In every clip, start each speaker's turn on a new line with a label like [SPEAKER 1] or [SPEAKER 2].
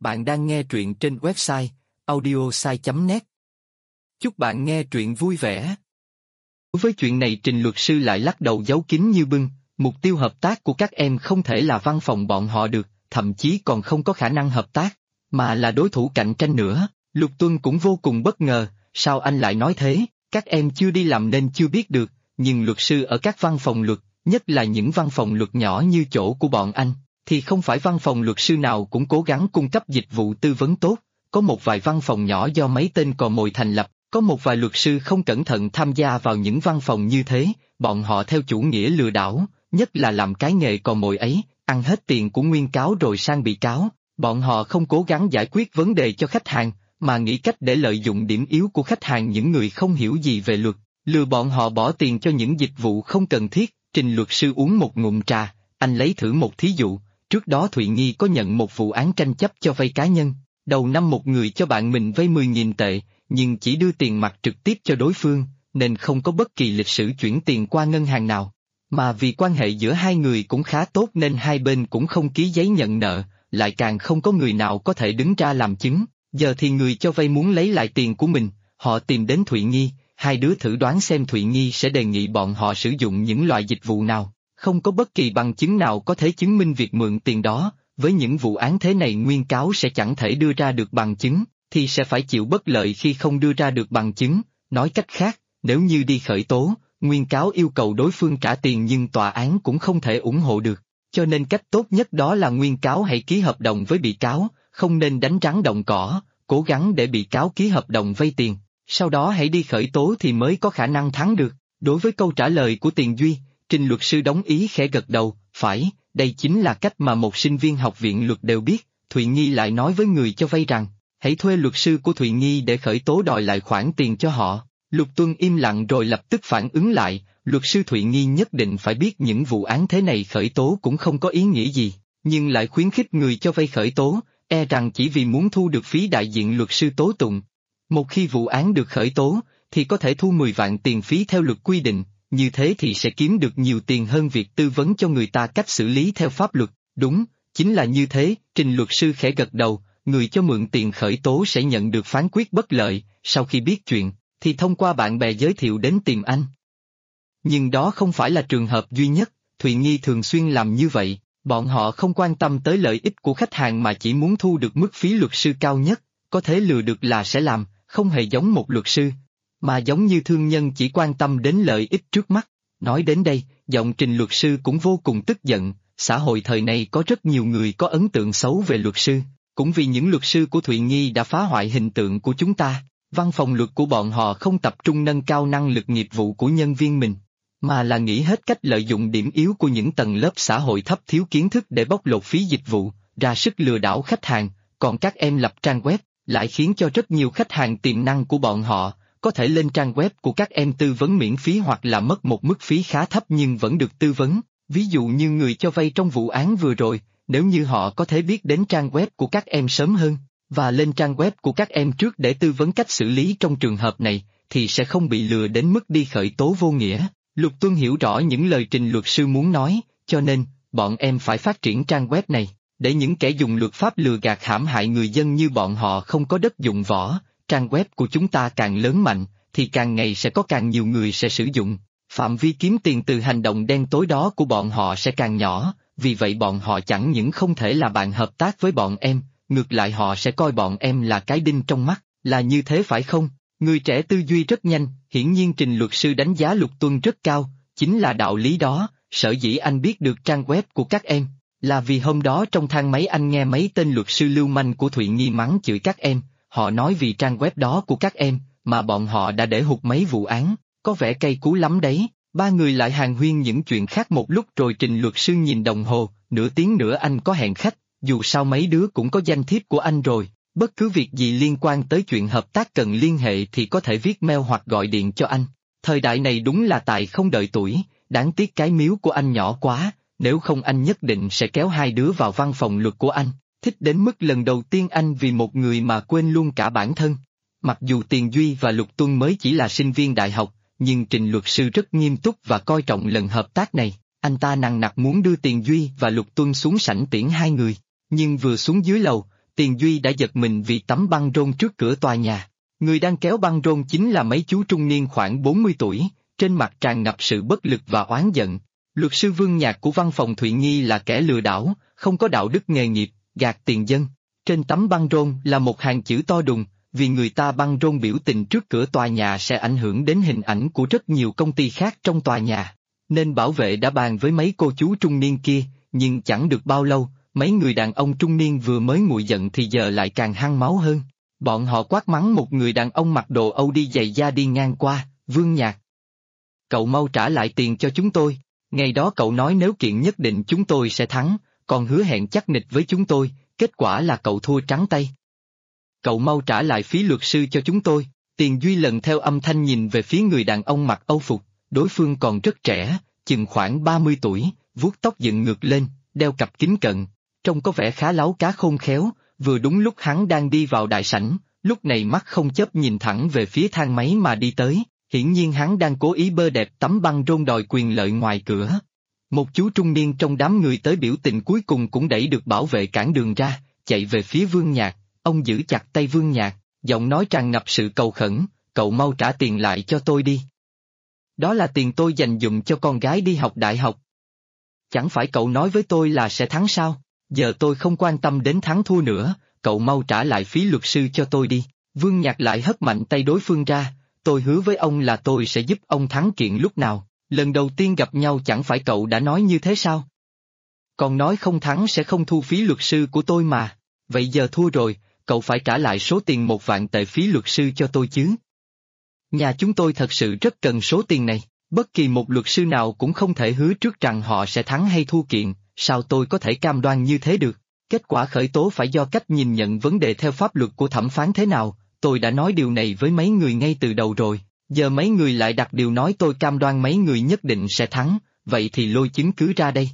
[SPEAKER 1] Bạn đang nghe truyện trên website audiosai.net. Chúc bạn nghe truyện vui vẻ.
[SPEAKER 2] Với chuyện này Trình luật sư lại lắc đầu giấu kín như bưng, mục tiêu hợp tác của các em không thể là văn phòng bọn họ được, thậm chí còn không có khả năng hợp tác, mà là đối thủ cạnh tranh nữa. Lục Tuân cũng vô cùng bất ngờ, sao anh lại nói thế, các em chưa đi làm nên chưa biết được, nhưng luật sư ở các văn phòng luật, nhất là những văn phòng luật nhỏ như chỗ của bọn anh, thì không phải văn phòng luật sư nào cũng cố gắng cung cấp dịch vụ tư vấn tốt, có một vài văn phòng nhỏ do mấy tên cò mồi thành lập, có một vài luật sư không cẩn thận tham gia vào những văn phòng như thế, bọn họ theo chủ nghĩa lừa đảo, nhất là làm cái nghề cò mồi ấy, ăn hết tiền của nguyên cáo rồi sang bị cáo, bọn họ không cố gắng giải quyết vấn đề cho khách hàng, mà nghĩ cách để lợi dụng điểm yếu của khách hàng, những người không hiểu gì về luật, lừa bọn họ bỏ tiền cho những dịch vụ không cần thiết. Trình luật sư uống một ngụm trà, anh lấy thử một thí dụ, trước đó Thụy Nghi có nhận một vụ án tranh chấp cho vay cá nhân, đầu năm một người cho bạn mình vay 10.000 tệ, nhưng chỉ đưa tiền mặt trực tiếp cho đối phương, nên không có bất kỳ lịch sử chuyển tiền qua ngân hàng nào. Mà vì quan hệ giữa hai người cũng khá tốt nên hai bên cũng không ký giấy nhận nợ, lại càng không có người nào có thể đứng ra làm chứng. Giờ thì người cho vay muốn lấy lại tiền của mình, họ tìm đến Thụy Nghi, hai đứa thử đoán xem Thụy Nghi sẽ đề nghị bọn họ sử dụng những loại dịch vụ nào. Không có bất kỳ bằng chứng nào có thể chứng minh việc mượn tiền đó, với những vụ án thế này nguyên cáo sẽ chẳng thể đưa ra được bằng chứng, thì sẽ phải chịu bất lợi khi không đưa ra được bằng chứng. Nói cách khác, nếu như đi khởi tố, nguyên cáo yêu cầu đối phương trả tiền nhưng tòa án cũng không thể ủng hộ được, cho nên cách tốt nhất đó là nguyên cáo hãy ký hợp đồng với bị cáo, không nên đánh rắn động cỏ, cố gắng để bị cáo ký hợp đồng vay tiền, sau đó hãy đi khởi tố thì mới có khả năng thắng được. Đối với câu trả lời của Tiền Duy, Trình luật sư đồng ý khẽ gật đầu, phải, đây chính là cách mà một sinh viên học viện luật đều biết. Thụy Nghi lại nói với người cho vay rằng, hãy thuê luật sư của Thụy Nghi để khởi tố đòi lại khoản tiền cho họ. Lục Tuân im lặng rồi lập tức phản ứng lại, luật sư Thụy Nghi nhất định phải biết những vụ án thế này khởi tố cũng không có ý nghĩa gì, nhưng lại khuyến khích người cho vay khởi tố, e rằng chỉ vì muốn thu được phí đại diện luật sư tố tụng. Một khi vụ án được khởi tố, thì có thể thu 10 vạn tiền phí theo luật quy định, như thế thì sẽ kiếm được nhiều tiền hơn việc tư vấn cho người ta cách xử lý theo pháp luật. Đúng, chính là như thế. Trình luật sư khẽ gật đầu, người cho mượn tiền khởi tố sẽ nhận được phán quyết bất lợi, sau khi biết chuyện, thì thông qua bạn bè giới thiệu đến tìm anh. Nhưng đó không phải là trường hợp duy nhất, Thụy Nghi thường xuyên làm như vậy, bọn họ không quan tâm tới lợi ích của khách hàng mà chỉ muốn thu được mức phí luật sư cao nhất, có thể lừa được là sẽ làm, không hề giống một luật sư, mà giống như thương nhân chỉ quan tâm đến lợi ích trước mắt. Nói đến đây, giọng Trình luật sư cũng vô cùng tức giận, xã hội thời này có rất nhiều người có ấn tượng xấu về luật sư, cũng vì những luật sư của Thụy Nghi đã phá hoại hình tượng của chúng ta, văn phòng luật của bọn họ không tập trung nâng cao năng lực nghiệp vụ của nhân viên mình, mà là nghĩ hết cách lợi dụng điểm yếu của những tầng lớp xã hội thấp thiếu kiến thức để bóc lột phí dịch vụ, ra sức lừa đảo khách hàng, còn các em lập trang web, lại khiến cho rất nhiều khách hàng tiềm năng của bọn họ có thể lên trang web của các em tư vấn miễn phí hoặc là mất một mức phí khá thấp nhưng vẫn được tư vấn. Ví dụ như người cho vay trong vụ án vừa rồi, nếu như họ có thể biết đến trang web của các em sớm hơn, và lên trang web của các em trước để tư vấn cách xử lý trong trường hợp này, thì sẽ không bị lừa đến mức đi khởi tố vô nghĩa. Lục Tuân hiểu rõ những lời Trình luật sư muốn nói, cho nên, bọn em phải phát triển trang web này, để những kẻ dùng luật pháp lừa gạt hãm hại người dân như bọn họ không có đất dụng võ. Trang web của chúng ta càng lớn mạnh, thì càng ngày sẽ có càng nhiều người sẽ sử dụng, phạm vi kiếm tiền từ hành động đen tối đó của bọn họ sẽ càng nhỏ, vì vậy bọn họ chẳng những không thể là bạn hợp tác với bọn em, ngược lại họ sẽ coi bọn em là cái đinh trong mắt, là như thế phải không? Người trẻ tư duy rất nhanh, hiển nhiên Trình luật sư đánh giá Lục Tuân rất cao, chính là đạo lý đó. Sở dĩ anh biết được trang web của các em, là vì hôm đó trong thang máy anh nghe mấy tên luật sư lưu manh của Thụy Nghi mắng chửi các em. Họ nói vì trang web đó của các em, mà bọn họ đã để hụt mấy vụ án, có vẻ cay cú lắm đấy. Ba người lại hàn huyên những chuyện khác một lúc rồi Trình luật sư nhìn đồng hồ, nửa tiếng nữa anh có hẹn khách, dù sao mấy đứa cũng có danh thiếp của anh rồi, bất cứ việc gì liên quan tới chuyện hợp tác cần liên hệ thì có thể viết mail hoặc gọi điện cho anh. Thời đại này đúng là tài không đợi tuổi, đáng tiếc cái miếu của anh nhỏ quá, nếu không anh nhất định sẽ kéo hai đứa vào văn phòng luật của anh. Thích đến mức lần đầu tiên anh vì một người mà quên luôn cả bản thân. Mặc dù Tiền Duy và Lục Tuân mới chỉ là sinh viên đại học, nhưng Trình luật sư rất nghiêm túc và coi trọng lần hợp tác này. Anh ta nằng nặc muốn đưa Tiền Duy và Lục Tuân xuống sảnh tiễn hai người, nhưng vừa xuống dưới lầu, Tiền Duy đã giật mình vì tấm băng rôn trước cửa tòa nhà. Người đang kéo băng rôn chính là mấy chú trung niên khoảng 40 tuổi, trên mặt tràn ngập sự bất lực và oán giận. Luật sư Vương Nhạc của văn phòng Thụy Nghi là kẻ lừa đảo, không có đạo đức nghề nghiệp, gạt tiền dân. Trên tấm băng rôn là một hàng chữ to đùng, vì người ta băng rôn biểu tình trước cửa tòa nhà sẽ ảnh hưởng đến hình ảnh của rất nhiều công ty khác trong tòa nhà. Nên bảo vệ đã bàn với mấy cô chú trung niên kia, nhưng chẳng được bao lâu, mấy người đàn ông trung niên vừa mới nguội giận thì giờ lại càng hăng máu hơn. Bọn họ quát mắng một người đàn ông mặc đồ Âu đi giày da đi ngang qua, Vương Nhạc. Cậu mau trả lại tiền cho chúng tôi, ngày đó cậu nói nếu kiện nhất định chúng tôi sẽ thắng, còn hứa hẹn chắc nịch với chúng tôi, kết quả là cậu thua trắng tay. Cậu mau trả lại phí luật sư cho chúng tôi. Tiền Duy lần theo âm thanh nhìn về phía người đàn ông mặc âu phục, đối phương còn rất trẻ, chừng khoảng 30 tuổi, vuốt tóc dựng ngược lên, đeo cặp kính cận, trông có vẻ khá láo cá khôn khéo, vừa đúng lúc hắn đang đi vào đại sảnh, lúc này mắt không chớp nhìn thẳng về phía thang máy mà đi tới, hiển nhiên hắn đang cố ý bơ đẹp tấm băng rôn đòi quyền lợi ngoài cửa. Một chú trung niên trong đám người tới biểu tình cuối cùng cũng đẩy được bảo vệ cản đường ra, chạy về phía Vương Nhạc, ông giữ chặt tay Vương Nhạc, giọng nói tràn ngập sự cầu khẩn, cậu mau trả tiền lại cho tôi đi. Đó là tiền tôi dành dụm cho con gái đi học đại học. Chẳng phải cậu nói với tôi là sẽ thắng sao, giờ tôi không quan tâm đến thắng thua nữa, cậu mau trả lại phí luật sư cho tôi đi. Vương Nhạc lại hất mạnh tay đối phương ra, tôi hứa với ông là tôi sẽ giúp ông thắng kiện lúc nào, lần đầu tiên gặp nhau chẳng phải cậu đã nói như thế sao? Còn nói không thắng sẽ không thu phí luật sư của tôi mà, vậy giờ thua rồi, cậu phải trả lại số tiền 1 vạn tệ phí luật sư cho tôi chứ. Nhà chúng tôi thật sự rất cần số tiền này, bất kỳ một luật sư nào cũng không thể hứa trước rằng họ sẽ thắng hay thua kiện, sao tôi có thể cam đoan như thế được? Kết quả khởi tố phải do cách nhìn nhận vấn đề theo pháp luật của thẩm phán thế nào, tôi đã nói điều này với mấy người ngay từ đầu rồi, giờ mấy người lại đặt điều nói tôi cam đoan mấy người nhất định sẽ thắng, vậy thì lôi chứng cứ ra đây.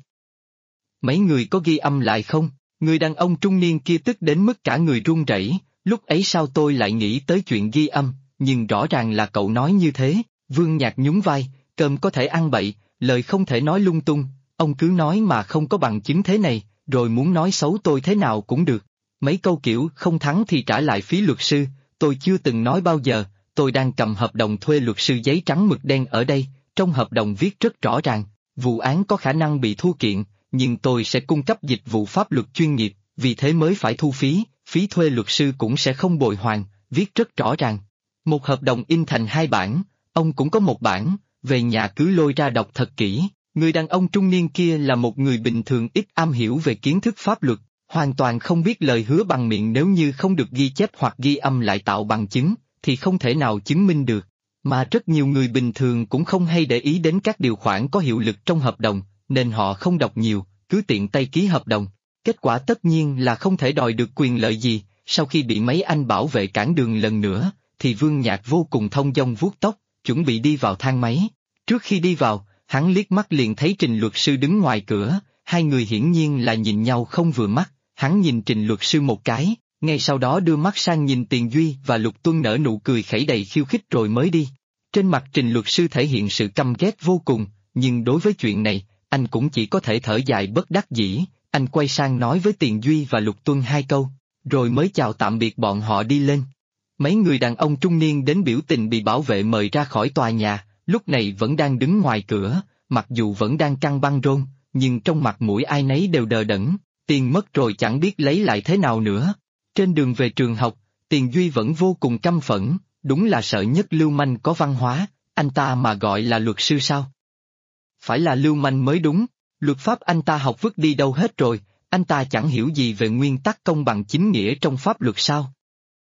[SPEAKER 2] Mấy người có ghi âm lại không? Người đàn ông trung niên kia tức đến mức cả người run rẩy. Lúc ấy sao tôi lại nghĩ tới chuyện ghi âm, nhưng rõ ràng là cậu nói như thế. Vương Nhạc nhún vai, cơm có thể ăn bậy, lời không thể nói lung tung, ông cứ nói mà không có bằng chứng thế này, rồi muốn nói xấu tôi thế nào cũng được. Mấy câu kiểu không thắng thì trả lại phí luật sư, tôi chưa từng nói bao giờ, tôi đang cầm hợp đồng thuê luật sư giấy trắng mực đen ở đây, trong hợp đồng viết rất rõ ràng, vụ án có khả năng bị thua kiện, nhưng tôi sẽ cung cấp dịch vụ pháp luật chuyên nghiệp, vì thế mới phải thu phí thuê luật sư cũng sẽ không bồi hoàn, viết rất rõ ràng. Một hợp đồng in thành 2 bản, ông cũng có 1 bản, về nhà cứ lôi ra đọc thật kỹ. Người đàn ông trung niên kia là một người bình thường ít am hiểu về kiến thức pháp luật, hoàn toàn không biết lời hứa bằng miệng nếu như không được ghi chép hoặc ghi âm lại tạo bằng chứng, thì không thể nào chứng minh được. Mà rất nhiều người bình thường cũng không hay để ý đến các điều khoản có hiệu lực trong hợp đồng, nên họ không đọc nhiều, cứ tiện tay ký hợp đồng. Kết quả tất nhiên là không thể đòi được quyền lợi gì. Sau khi bị mấy anh bảo vệ cản đường lần nữa, thì Vương Nhạc vô cùng thông dong vuốt tóc, chuẩn bị đi vào thang máy. Trước khi đi vào, hắn liếc mắt liền thấy Trình luật sư đứng ngoài cửa, hai người hiển nhiên là nhìn nhau không vừa mắt, hắn nhìn Trình luật sư một cái, ngay sau đó đưa mắt sang nhìn Tiền Duy và Lục Tuân nở nụ cười khẩy đầy khiêu khích rồi mới đi. Trên mặt Trình luật sư thể hiện sự căm ghét vô cùng, nhưng đối với chuyện này, anh cũng chỉ có thể thở dài bất đắc dĩ, anh quay sang nói với Tiền Duy và Lục Tuân 2 câu, rồi mới chào tạm biệt bọn họ đi lên. Mấy người đàn ông trung niên đến biểu tình bị bảo vệ mời ra khỏi tòa nhà, lúc này vẫn đang đứng ngoài cửa, mặc dù vẫn đang căng băng rôn, nhưng trong mặt mũi ai nấy đều đờ đẫn, tiền mất rồi chẳng biết lấy lại thế nào nữa. Trên đường về trường học, Tiền Duy vẫn vô cùng căm phẫn, đúng là sợ nhất lưu manh có văn hóa, anh ta mà gọi là luật sư sao? Phải là lưu manh mới đúng, luật pháp anh ta học vứt đi đâu hết rồi, anh ta chẳng hiểu gì về nguyên tắc công bằng chính nghĩa trong pháp luật sao?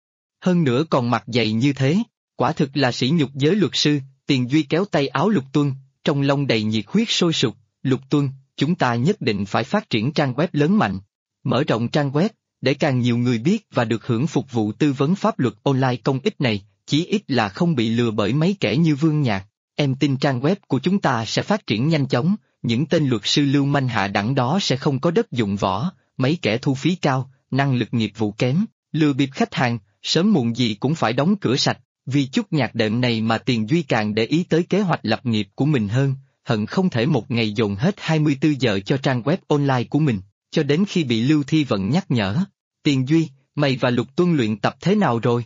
[SPEAKER 2] Hơn nữa còn mặt dày như thế, quả thực là sỉ nhục giới luật sư. Tiền Duy kéo tay áo Lục Tuân, trong lông đầy nhiệt huyết sôi sục, Lục Tuân, chúng ta nhất định phải phát triển trang web lớn mạnh, mở rộng trang web, để càng nhiều người biết và được hưởng phục vụ tư vấn pháp luật online công ích này, chí ít là không bị lừa bởi mấy kẻ như Vương Nhạc. Em tin trang web của chúng ta sẽ phát triển nhanh chóng, những tên luật sư lưu manh hạ đẳng đó sẽ không có đất dụng võ, mấy kẻ thu phí cao, năng lực nghiệp vụ kém, lừa bịp khách hàng, sớm muộn gì cũng phải đóng cửa sạch. Vì chút nhạc đệm này mà Tiền Duy càng để ý tới kế hoạch lập nghiệp của mình hơn, hận không thể một ngày dồn hết 24 giờ cho trang web online của mình, cho đến khi bị Lưu Thi Vận nhắc nhở. Tiền Duy, mày và Lục Tuân luyện tập thế nào rồi?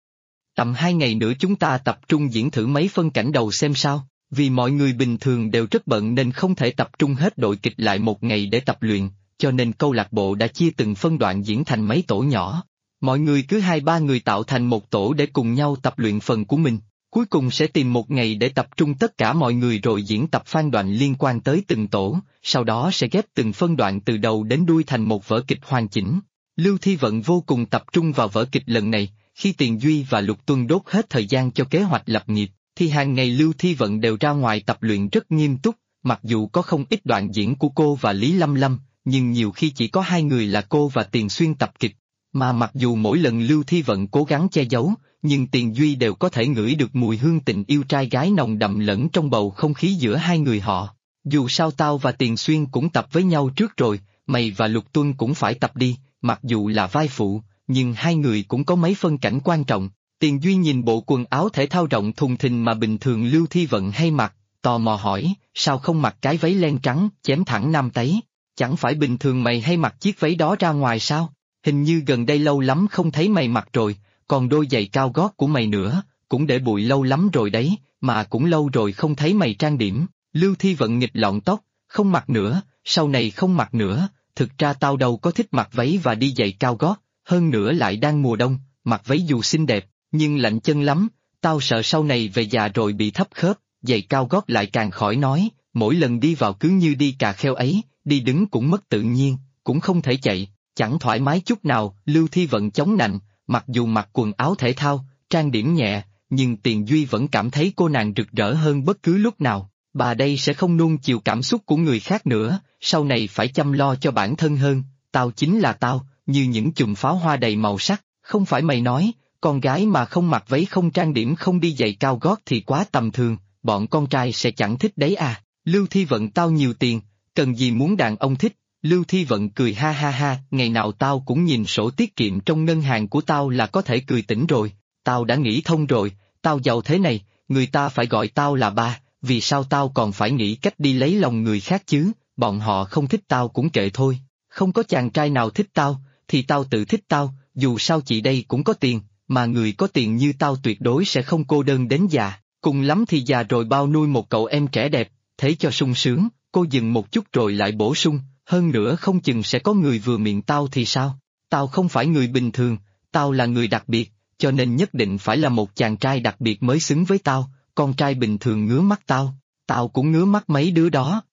[SPEAKER 2] Tầm 2 ngày nữa chúng ta tập trung diễn thử mấy phân cảnh đầu xem sao, vì mọi người bình thường đều rất bận nên không thể tập trung hết đội kịch lại một ngày để tập luyện, cho nên câu lạc bộ đã chia từng phân đoạn diễn thành mấy tổ nhỏ. Mọi người cứ 2-3 người tạo thành một tổ để cùng nhau tập luyện phần của mình, cuối cùng sẽ tìm một ngày để tập trung tất cả mọi người rồi diễn tập phân đoạn liên quan tới từng tổ, sau đó sẽ ghép từng phân đoạn từ đầu đến đuôi thành một vở kịch hoàn chỉnh. Lưu Thi Vận vô cùng tập trung vào vở kịch lần này, khi Tiền Duy và Lục Tuân đốt hết thời gian cho kế hoạch lập nghiệp, thì hàng ngày Lưu Thi Vận đều ra ngoài tập luyện rất nghiêm túc, mặc dù có không ít đoạn diễn của cô và Lý Lâm Lâm, nhưng nhiều khi chỉ có 2 người là cô và Tiền Xuyên tập kịch. Mà mặc dù mỗi lần Lưu Thi Vận cố gắng che giấu, nhưng Tiền Duy đều có thể ngửi được mùi hương tình yêu trai gái nồng đậm lẫn trong bầu không khí giữa hai người họ. Dù sao tao và Tiền Xuyên cũng tập với nhau trước rồi, mày và Lục Tuân cũng phải tập đi, mặc dù là vai phụ, nhưng hai người cũng có mấy phân cảnh quan trọng. Tiền Duy nhìn bộ quần áo thể thao rộng thùng thình mà bình thường Lưu Thi Vận hay mặc, tò mò hỏi, sao không mặc cái váy len trắng, chém thẳng nam táy? Chẳng phải bình thường mày hay mặc chiếc váy đó ra ngoài sao? Hình như gần đây lâu lắm không thấy mày mặc rồi, còn đôi giày cao gót của mày nữa, cũng để bụi lâu lắm rồi đấy, mà cũng lâu rồi không thấy mày trang điểm. Lưu Thi Vận nghịch lọn tóc, không mặc nữa, sau này không mặc nữa, thực ra tao đâu có thích mặc váy và đi giày cao gót, hơn nữa lại đang mùa đông, mặc váy dù xinh đẹp, nhưng lạnh chân lắm, tao sợ sau này về già rồi bị thấp khớp, giày cao gót lại càng khỏi nói, mỗi lần đi vào cứ như đi cà kheo ấy, đi đứng cũng mất tự nhiên, cũng không thể chạy, chẳng thoải mái chút nào. Lưu Thi Vận chống nạnh, mặc dù mặc quần áo thể thao, trang điểm nhẹ, nhưng Tiền Duy vẫn cảm thấy cô nàng rực rỡ hơn bất cứ lúc nào. Bà đây sẽ không nuông chiều cảm xúc của người khác nữa, sau này phải chăm lo cho bản thân hơn, tao chính là tao, như những chùm pháo hoa đầy màu sắc, không phải mày nói, con gái mà không mặc váy không trang điểm không đi giày cao gót thì quá tầm thường, bọn con trai sẽ chẳng thích đấy à. Lưu Thi Vận tao nhiều tiền, cần gì muốn đàn ông thích. Lưu Thi Vận cười ha ha ha, ngày nào tao cũng nhìn sổ tiết kiệm trong ngân hàng của tao là có thể cười tỉnh rồi, tao đã nghĩ thông rồi, tao giàu thế này, người ta phải gọi tao là ba, vì sao tao còn phải nghĩ cách đi lấy lòng người khác chứ, bọn họ không thích tao cũng kệ thôi, không có chàng trai nào thích tao, thì tao tự thích tao, dù sao chị đây cũng có tiền, mà người có tiền như tao tuyệt đối sẽ không cô đơn đến già, cùng lắm thì già rồi bao nuôi một cậu em trẻ đẹp, thế cho sung sướng. Cô dừng một chút rồi lại bổ sung, hơn nữa không chừng sẽ có người vừa miệng tao thì sao, tao không phải người bình thường, tao là người đặc biệt, cho nên nhất định phải là một chàng trai đặc biệt mới xứng với tao, con trai bình thường ngứa mắt tao, tao cũng ngứa mắt mấy đứa đó.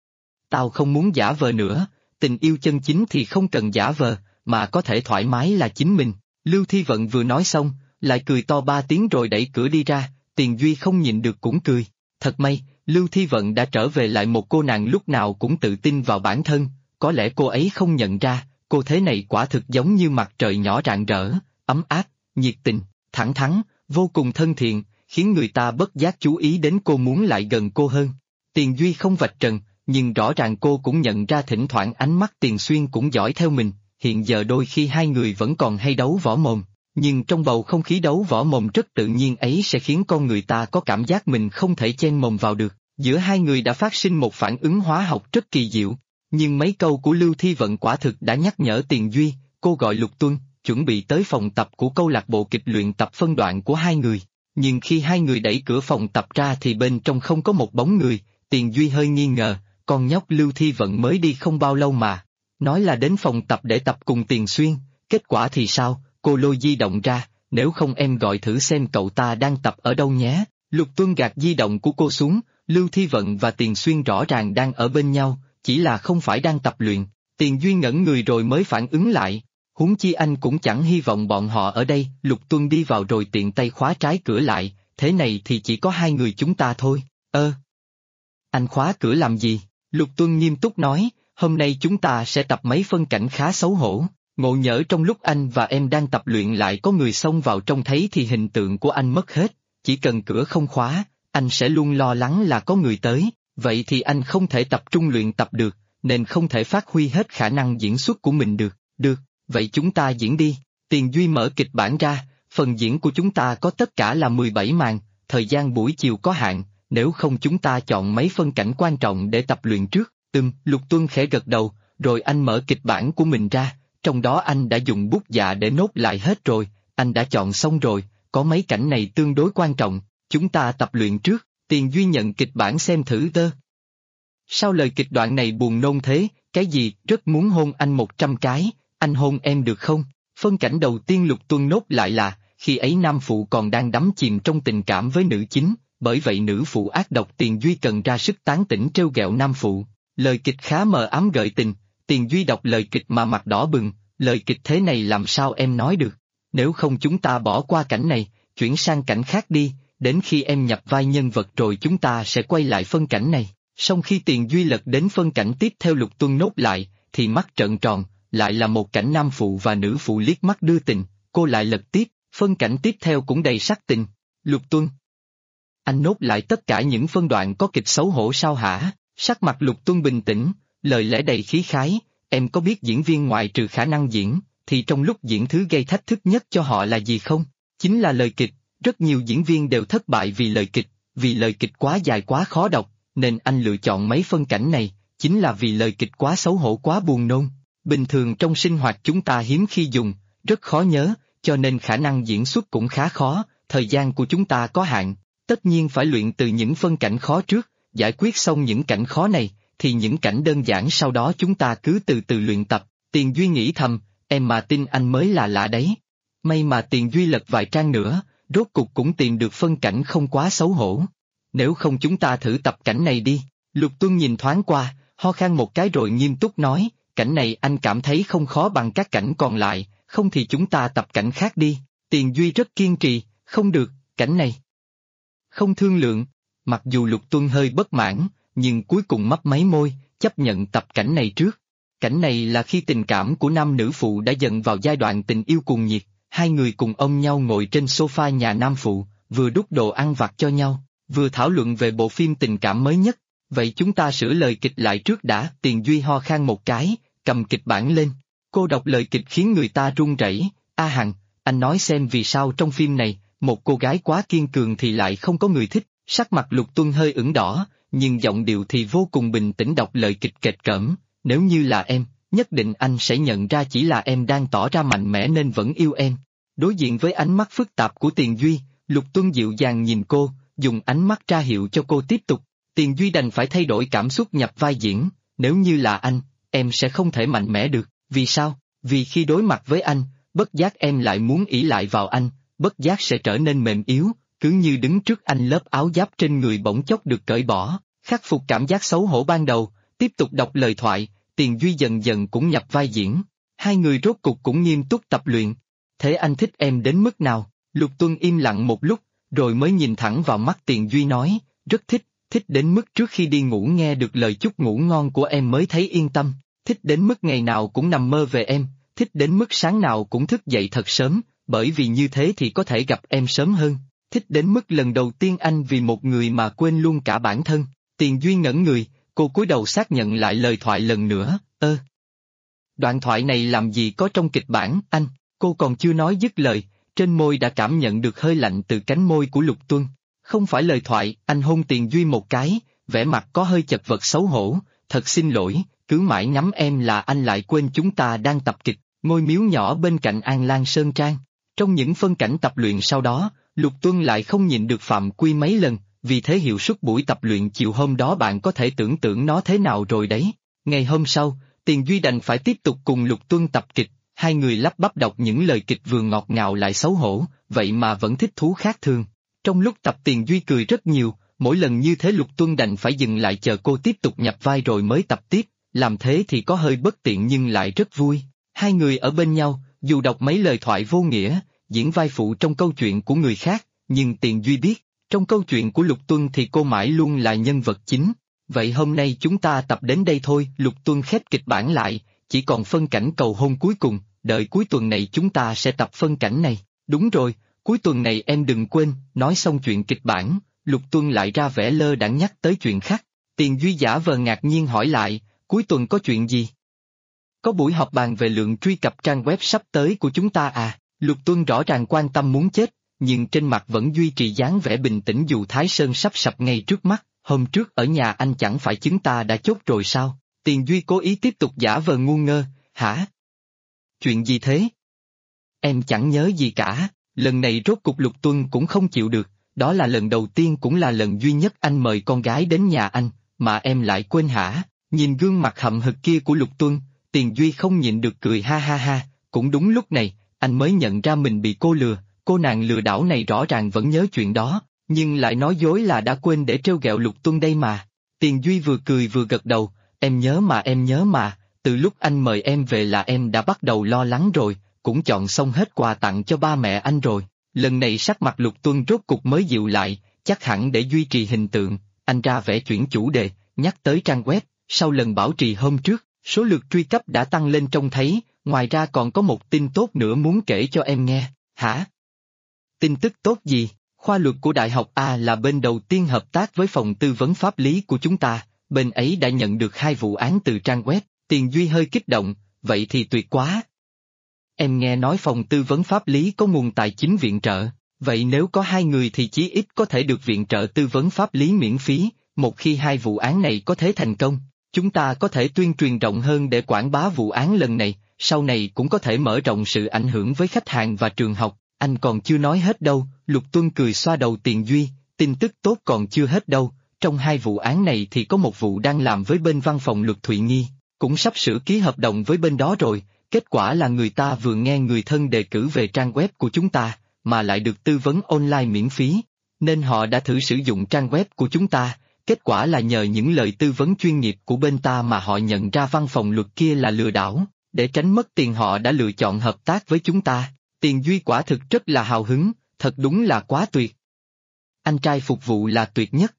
[SPEAKER 2] Tao không muốn giả vờ nữa, tình yêu chân chính thì không cần giả vờ, mà có thể thoải mái là chính mình. Lưu Thi Vận vừa nói xong, lại cười to 3 tiếng rồi đẩy cửa đi ra, Tiền Duy không nhịn được cũng cười, thật may. Lưu Thi Vận đã trở về lại một cô nàng lúc nào cũng tự tin vào bản thân, có lẽ cô ấy không nhận ra, cô thế này quả thực giống như mặt trời nhỏ rạng rỡ, ấm áp, nhiệt tình, thẳng thắn, vô cùng thân thiện, khiến người ta bất giác chú ý đến cô muốn lại gần cô hơn. Tiền Duy không vạch trần, nhưng rõ ràng cô cũng nhận ra thỉnh thoảng ánh mắt Tiền Xuyên cũng dõi theo mình, hiện giờ đôi khi hai người vẫn còn hay đấu võ mồm. Nhưng trong bầu không khí đấu võ mồm rất tự nhiên ấy sẽ khiến con người ta có cảm giác mình không thể chen mồm vào được, giữa hai người đã phát sinh một phản ứng hóa học rất kỳ diệu, nhưng mấy câu của Lưu Thi Vận quả thực đã nhắc nhở Tiền Duy, cô gọi Lục Tuân, chuẩn bị tới phòng tập của câu lạc bộ kịch luyện tập phân đoạn của hai người, nhưng khi hai người đẩy cửa phòng tập ra thì bên trong không có một bóng người, Tiền Duy hơi nghi ngờ, con nhóc Lưu Thi Vận mới đi không bao lâu mà, nói là đến phòng tập để tập cùng Tiền Xuyên, kết quả thì sao? Cô lôi di động ra, nếu không em gọi thử xem cậu ta đang tập ở đâu nhé. Lục Tuân gạt di động của cô xuống, Lưu Thi Vận và Tiền Xuyên rõ ràng đang ở bên nhau, chỉ là không phải đang tập luyện. Tiền Duy ngẩn người rồi mới phản ứng lại, huống chi anh cũng chẳng hy vọng bọn họ ở đây. Lục Tuân đi vào rồi tiện tay khóa trái cửa lại, thế này thì chỉ có hai người chúng ta thôi. Anh khóa cửa làm gì? Lục Tuân nghiêm túc nói, hôm nay chúng ta sẽ tập mấy phân cảnh khá xấu hổ. Ngộ nhỡ trong lúc anh và em đang tập luyện lại có người xông vào trông thấy thì hình tượng của anh mất hết, chỉ cần cửa không khóa, anh sẽ luôn lo lắng là có người tới, vậy thì anh không thể tập trung luyện tập được, nên không thể phát huy hết khả năng diễn xuất của mình được. Được, vậy chúng ta diễn đi. Tiền Duy mở kịch bản ra, phần diễn của chúng ta có tất cả là 17 màn, thời gian buổi chiều có hạn, nếu không chúng ta chọn mấy phân cảnh quan trọng để tập luyện trước. Lục Tuân khẽ gật đầu, rồi anh mở kịch bản của mình ra. trong đó anh đã dùng bút dạ để nốt lại hết rồi, anh đã chọn xong rồi, có mấy cảnh này tương đối quan trọng, chúng ta tập luyện trước, Tiền Duy nhận kịch bản xem thử tơ. Sao lời kịch đoạn này buồn nôn thế, cái gì, rất muốn hôn anh 100 cái, anh hôn em được không? Phân cảnh đầu tiên Lục Tuân nốt lại là, khi ấy nam phụ còn đang đắm chìm trong tình cảm với nữ chính, bởi vậy nữ phụ ác độc Tiền Duy cần ra sức tán tỉnh trêu ghẹo nam phụ. Lời kịch khá mờ ám gợi tình, Tiền Duy đọc lời kịch mà mặt đỏ bừng, lời kịch thế này làm sao em nói được, nếu không chúng ta bỏ qua cảnh này, chuyển sang cảnh khác đi, đến khi em nhập vai nhân vật rồi chúng ta sẽ quay lại phân cảnh này. Song khi Tiền Duy lật đến phân cảnh tiếp theo Lục Tuân nốt lại, thì mắt trợn tròn, lại là một cảnh nam phụ và nữ phụ liếc mắt đưa tình, cô lại lật tiếp, phân cảnh tiếp theo cũng đầy sắc tình. Lục Tuân, anh nốt lại tất cả những phân đoạn có kịch xấu hổ sao hả? Sắc mặt Lục Tuân bình tĩnh, lời lẽ đầy khí khái, em có biết diễn viên ngoại trừ khả năng diễn, thì trong lúc diễn thứ gây thách thức nhất cho họ là gì không? Chính là lời kịch, rất nhiều diễn viên đều thất bại vì lời kịch quá dài quá khó đọc, nên anh lựa chọn mấy phân cảnh này, chính là vì lời kịch quá xấu hổ quá buồn nôn. Bình thường trong sinh hoạt chúng ta hiếm khi dùng, rất khó nhớ, cho nên khả năng diễn xuất cũng khá khó, thời gian của chúng ta có hạn, tất nhiên phải luyện từ những phân cảnh khó trước, giải quyết xong những cảnh khó này, thì những cảnh đơn giản sau đó chúng ta cứ từ từ luyện tập. Tiền Duy nghĩ thầm, em mà tin anh mới là lạ đấy. May mà Tiền Duy lật vài trang nữa, rốt cục cũng tìm được phân cảnh không quá xấu hổ. Nếu không chúng ta thử tập cảnh này đi. Lục Tuân nhìn thoáng qua, ho khan một cái rồi nghiêm túc nói, cảnh này anh cảm thấy không khó bằng các cảnh còn lại, không thì chúng ta tập cảnh khác đi. Tiền Duy rất kiên trì, không được, cảnh này không thương lượng. Mặc dù Lục Tuân hơi bất mãn, nhưng cuối cùng mấp máy môi, chấp nhận tập cảnh này trước. Cảnh này là khi tình cảm của nam nữ phụ đã dần vào giai đoạn tình yêu cuồng nhiệt, hai người cùng ôm nhau ngồi trên sofa nhà nam phụ, vừa đút đồ ăn vặt cho nhau, vừa thảo luận về bộ phim tình cảm mới nhất. Vậy chúng ta sửa lời kịch lại trước đã. Tiền Duy ho khan một cái, cầm kịch bản lên. Cô đọc lời kịch khiến người ta run rẩy. A Hằng, anh nói xem vì sao trong phim này, một cô gái quá kiên cường thì lại không có người thích. Sắc mặt Lục Tuân hơi ửng đỏ, nhưng giọng điệu thì vô cùng bình tĩnh đọc lời kịch kệch cỡm. Nếu như là em, nhất định anh sẽ nhận ra chỉ là em đang tỏ ra mạnh mẽ nên vẫn yêu em. Đối diện với ánh mắt phức tạp của Tiền Duy, Lục Tuân dịu dàng nhìn cô, dùng ánh mắt ra hiệu cho cô tiếp tục. Tiền Duy đành phải thay đổi cảm xúc nhập vai diễn, nếu như là anh, em sẽ không thể mạnh mẽ được, vì sao? Vì khi đối mặt với anh, bất giác em lại muốn ỷ lại vào anh, bất giác sẽ trở nên mềm yếu, cứ như đứng trước anh lớp áo giáp trên người bỗng chốc được cởi bỏ, khắc phục cảm giác xấu hổ ban đầu, tiếp tục đọc lời thoại, Tiền Duy dần dần cũng nhập vai diễn, hai người rốt cục cũng nghiêm túc tập luyện. Thế anh thích em đến mức nào? Lục Tuân im lặng một lúc, rồi mới nhìn thẳng vào mắt Tiền Duy nói, rất thích. Thích đến mức trước khi đi ngủ nghe được lời chúc ngủ ngon của em mới thấy yên tâm, thích đến mức ngày nào cũng nằm mơ về em, thích đến mức sáng nào cũng thức dậy thật sớm, bởi vì như thế thì có thể gặp em sớm hơn, thích đến mức lần đầu tiên anh vì một người mà quên luôn cả bản thân. Tiền Duy ngẩn người, cô cúi đầu xác nhận lại lời thoại lần nữa, đoạn thoại này làm gì có trong kịch bản, anh, cô còn chưa nói dứt lời, trên môi đã cảm nhận được hơi lạnh từ cánh môi của Lục Tuân. Không phải lời thoại, anh hôn Tiền Duy một cái, vẻ mặt có hơi chật vật xấu hổ, thật xin lỗi, cứ mãi ngắm em là anh lại quên chúng ta đang tập kịch, ngôi miếu nhỏ bên cạnh An Lan Sơn Trang. Trong những phân cảnh tập luyện sau đó, Lục Tuân lại không nhịn được phạm quy mấy lần, vì thế hiệu suất buổi tập luyện chiều hôm đó bạn có thể tưởng tượng nó thế nào rồi đấy. Ngày hôm sau, Tiền Duy đành phải tiếp tục cùng Lục Tuân tập kịch, hai người lắp bắp đọc những lời kịch vừa ngọt ngào lại xấu hổ, vậy mà vẫn thích thú khác thường. Trong lúc tập Tiền Duy cười rất nhiều, mỗi lần như thế Lục Tuân đành phải dừng lại chờ cô tiếp tục nhập vai rồi mới tập tiếp, làm thế thì có hơi bất tiện nhưng lại rất vui. Hai người ở bên nhau, dù đọc mấy lời thoại vô nghĩa, diễn vai phụ trong câu chuyện của người khác, nhưng Tiền Duy biết, trong câu chuyện của Lục Tuân thì cô mãi luôn là nhân vật chính. Vậy hôm nay chúng ta tập đến đây thôi. Lục Tuân khép kịch bản lại, chỉ còn phân cảnh cầu hôn cuối cùng, đợi cuối tuần này chúng ta sẽ tập phân cảnh này. Đúng rồi, cuối tuần này em đừng quên. Nói xong chuyện kịch bản, Lục Tuân lại ra vẻ lơ đãng nhắc tới chuyện khác. Tiền Duy giả vờ ngạc nhiên hỏi lại, cuối tuần có chuyện gì? Có buổi họp bàn về lượng truy cập trang web sắp tới của chúng ta à? Lục Tuân rõ ràng quan tâm muốn chết, nhưng trên mặt vẫn duy trì dáng vẻ bình tĩnh dù Thái Sơn sắp sập ngay trước mắt. Hôm trước ở nhà anh chẳng phải chúng ta đã chốt rồi sao? Tiền Duy cố ý tiếp tục giả vờ ngu ngơ, hả? chuyện gì thế? Em chẳng nhớ gì cả, lần này rốt cục Lục Tuân cũng không chịu được, đó là lần đầu tiên cũng là lần duy nhất anh mời con gái đến nhà anh, mà em lại quên hả? Nhìn gương mặt hậm hực kia của Lục Tuân, Tiền Duy không nhịn được cười ha ha ha, cũng đúng lúc này, anh mới nhận ra mình bị cô lừa, cô nàng lừa đảo này rõ ràng vẫn nhớ chuyện đó, nhưng lại nói dối là đã quên để trêu ghẹo Lục Tuân đây mà. Tiền Duy vừa cười vừa gật đầu, em nhớ mà, từ lúc anh mời em về là em đã bắt đầu lo lắng rồi, cũng chọn xong hết quà tặng cho ba mẹ anh rồi. Lần này sắc mặt Lục Tuân rốt cục mới dịu lại, chắc hẳn để duy trì hình tượng, anh ra vẻ chuyển chủ đề, nhắc tới trang web, sau lần bảo trì hôm trước, số lượt truy cập đã tăng lên trông thấy, ngoài ra còn có một tin tốt nữa muốn kể cho em nghe, hả? Tin tức tốt gì? Khoa luật của Đại học A là bên đầu tiên hợp tác với phòng tư vấn pháp lý của chúng ta, bên ấy đã nhận được 2 vụ án từ trang web, Tiền Duy hơi kích động, vậy thì tuyệt quá. Em nghe nói phòng tư vấn pháp lý có nguồn tài chính viện trợ, vậy nếu có 2 người thì chí ít có thể được viện trợ tư vấn pháp lý miễn phí, một khi 2 vụ án này có thể thành công, chúng ta có thể tuyên truyền rộng hơn để quảng bá vụ án lần này, sau này cũng có thể mở rộng sự ảnh hưởng với khách hàng và trường học, anh còn chưa nói hết đâu, Lục Tuân cười xoa đầu Tiền Duy, tin tức tốt còn chưa hết đâu, trong 2 vụ án này thì có một vụ đang làm với bên văn phòng Luật Thụy Nghi, cũng sắp sửa ký hợp đồng với bên đó rồi. Kết quả là người ta vừa nghe người thân đề cử về trang web của chúng ta, mà lại được tư vấn online miễn phí, nên họ đã thử sử dụng trang web của chúng ta, kết quả là nhờ những lời tư vấn chuyên nghiệp của bên ta mà họ nhận ra văn phòng luật kia là lừa đảo, để tránh mất tiền họ đã lựa chọn hợp tác với chúng ta. Tiền Duy quả thực rất là hào hứng, thật đúng là quá tuyệt. Anh trai phục vụ là tuyệt nhất.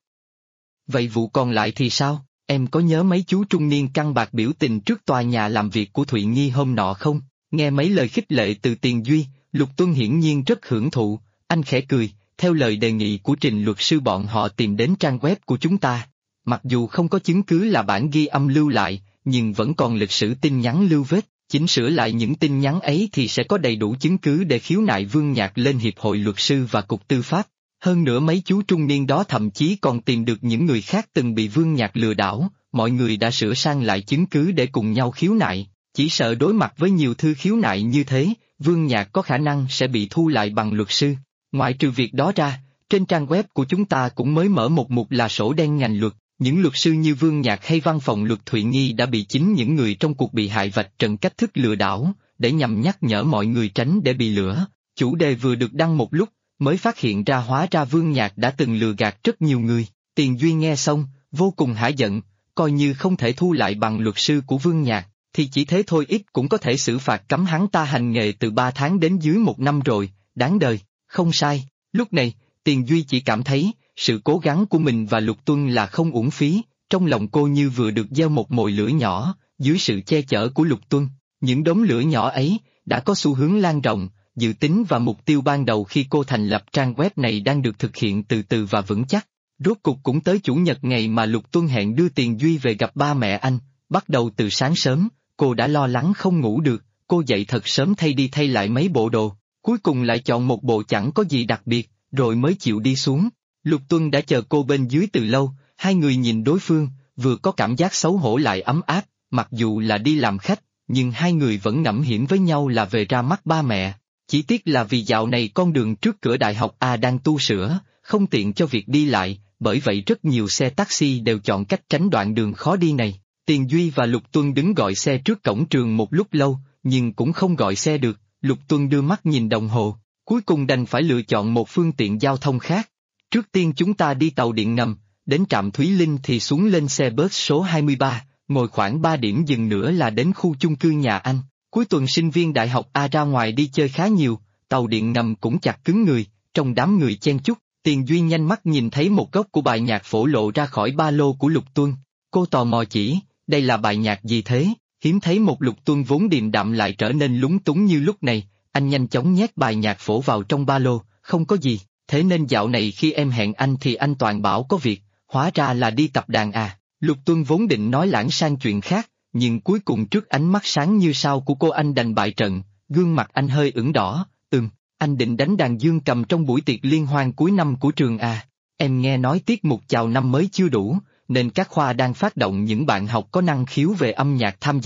[SPEAKER 2] Vậy vụ còn lại thì sao? Em có nhớ mấy chú trung niên căng bạc biểu tình trước tòa nhà làm việc của Thụy Nghi hôm nọ không? Nghe mấy lời khích lệ từ Tiền Duy, Lục Tuân hiển nhiên rất hưởng thụ, anh khẽ cười, theo lời đề nghị của Trình luật sư bọn họ tìm đến trang web của chúng ta. Mặc dù không có chứng cứ là bản ghi âm lưu lại, nhưng vẫn còn lịch sử tin nhắn lưu vết, chỉnh sửa lại những tin nhắn ấy thì sẽ có đầy đủ chứng cứ để khiếu nại Vương Nhạc lên Hiệp hội Luật sư và Cục Tư pháp. Hơn nữa mấy chú trung niên đó thậm chí còn tìm được những người khác từng bị Vương Nhạc lừa đảo, mọi người đã sửa sang lại chứng cứ để cùng nhau khiếu nại, chỉ sợ đối mặt với nhiều thư khiếu nại như thế, Vương Nhạc có khả năng sẽ bị thu lại bằng luật sư. Ngoại trừ việc đó ra, trên trang web của chúng ta cũng mới mở một mục là sổ đen ngành luật, những luật sư như Vương Nhạc hay văn phòng Luật Thụy Nghi đã bị chính những người trong cuộc bị hại vạch trần cách thức lừa đảo, để nhằm nhắc nhở mọi người tránh để bị lừa. Chủ đề vừa được đăng một lúc, mới phát hiện ra hóa ra Vương Nhạc đã từng lừa gạt rất nhiều người. Tiền Duy nghe xong, vô cùng hả giận, coi như không thể thu lại bằng luật sư của Vương Nhạc, thì chỉ thế thôi ít cũng có thể xử phạt cấm hắn ta hành nghề từ 3 tháng đến dưới 1 năm rồi, đáng đời, không sai. Lúc này, Tiền Duy chỉ cảm thấy, sự cố gắng của mình và Lục Tuân là không uổng phí, trong lòng cô như vừa được gieo một mồi lửa nhỏ, dưới sự che chở của Lục Tuân, những đốm lửa nhỏ ấy, đã có xu hướng lan rộng. Dự tính và mục tiêu ban đầu khi cô thành lập trang web này đang được thực hiện từ từ và vững chắc. Rốt cục cũng tới chủ nhật ngày mà Lục Tuân hẹn đưa Tiền Duy về gặp ba mẹ anh, bắt đầu từ sáng sớm, cô đã lo lắng không ngủ được, cô dậy thật sớm thay đi thay lại mấy bộ đồ, cuối cùng lại chọn một bộ chẳng có gì đặc biệt, rồi mới chịu đi xuống. Lục Tuân đã chờ cô bên dưới từ lâu, hai người nhìn đối phương, vừa có cảm giác xấu hổ lại ấm áp, mặc dù là đi làm khách, nhưng hai người vẫn ngẫm hiểm với nhau là về ra mắt ba mẹ. Chỉ tiếc là vì dạo này con đường trước cửa Đại học A đang tu sửa, không tiện cho việc đi lại, bởi vậy rất nhiều xe taxi đều chọn cách tránh đoạn đường khó đi này. Tiền Duy và Lục Tuân đứng gọi xe trước cổng trường một lúc lâu, nhưng cũng không gọi xe được, Lục Tuân đưa mắt nhìn đồng hồ, cuối cùng đành phải lựa chọn một phương tiện giao thông khác. Trước tiên chúng ta đi tàu điện ngầm, đến trạm Thúy Linh thì xuống lên xe bus số 23, ngồi khoảng 3 điểm dừng nữa là đến khu chung cư nhà anh. Cuối tuần sinh viên Đại học A ra ngoài đi chơi khá nhiều, tàu điện ngầm cũng chặt cứng người, trong đám người chen chúc, Tiền Duy nhanh mắt nhìn thấy một góc của bài nhạc phổ lộ ra khỏi ba lô của Lục Tuân. Cô tò mò chỉ, đây là bài nhạc gì thế? Hiếm thấy một Lục Tuân vốn điềm đạm lại trở nên lúng túng như lúc này, anh nhanh chóng nhét bài nhạc phổ vào trong ba lô, không có gì, thế nên dạo này khi em hẹn anh thì anh toàn bảo có việc, hóa ra là đi tập đàn à. Lục Tuân vốn định nói lãng sang chuyện khác, nhưng cuối cùng trước ánh mắt sáng như sao của cô anh đành bại trận, gương mặt anh hơi ửng đỏ, anh định đánh đàn dương cầm trong buổi tiệc liên hoan cuối năm của trường à. Em nghe nói tiết mục chào năm mới chưa đủ, nên các khoa đang phát động những bạn học có năng khiếu về âm nhạc tham gia,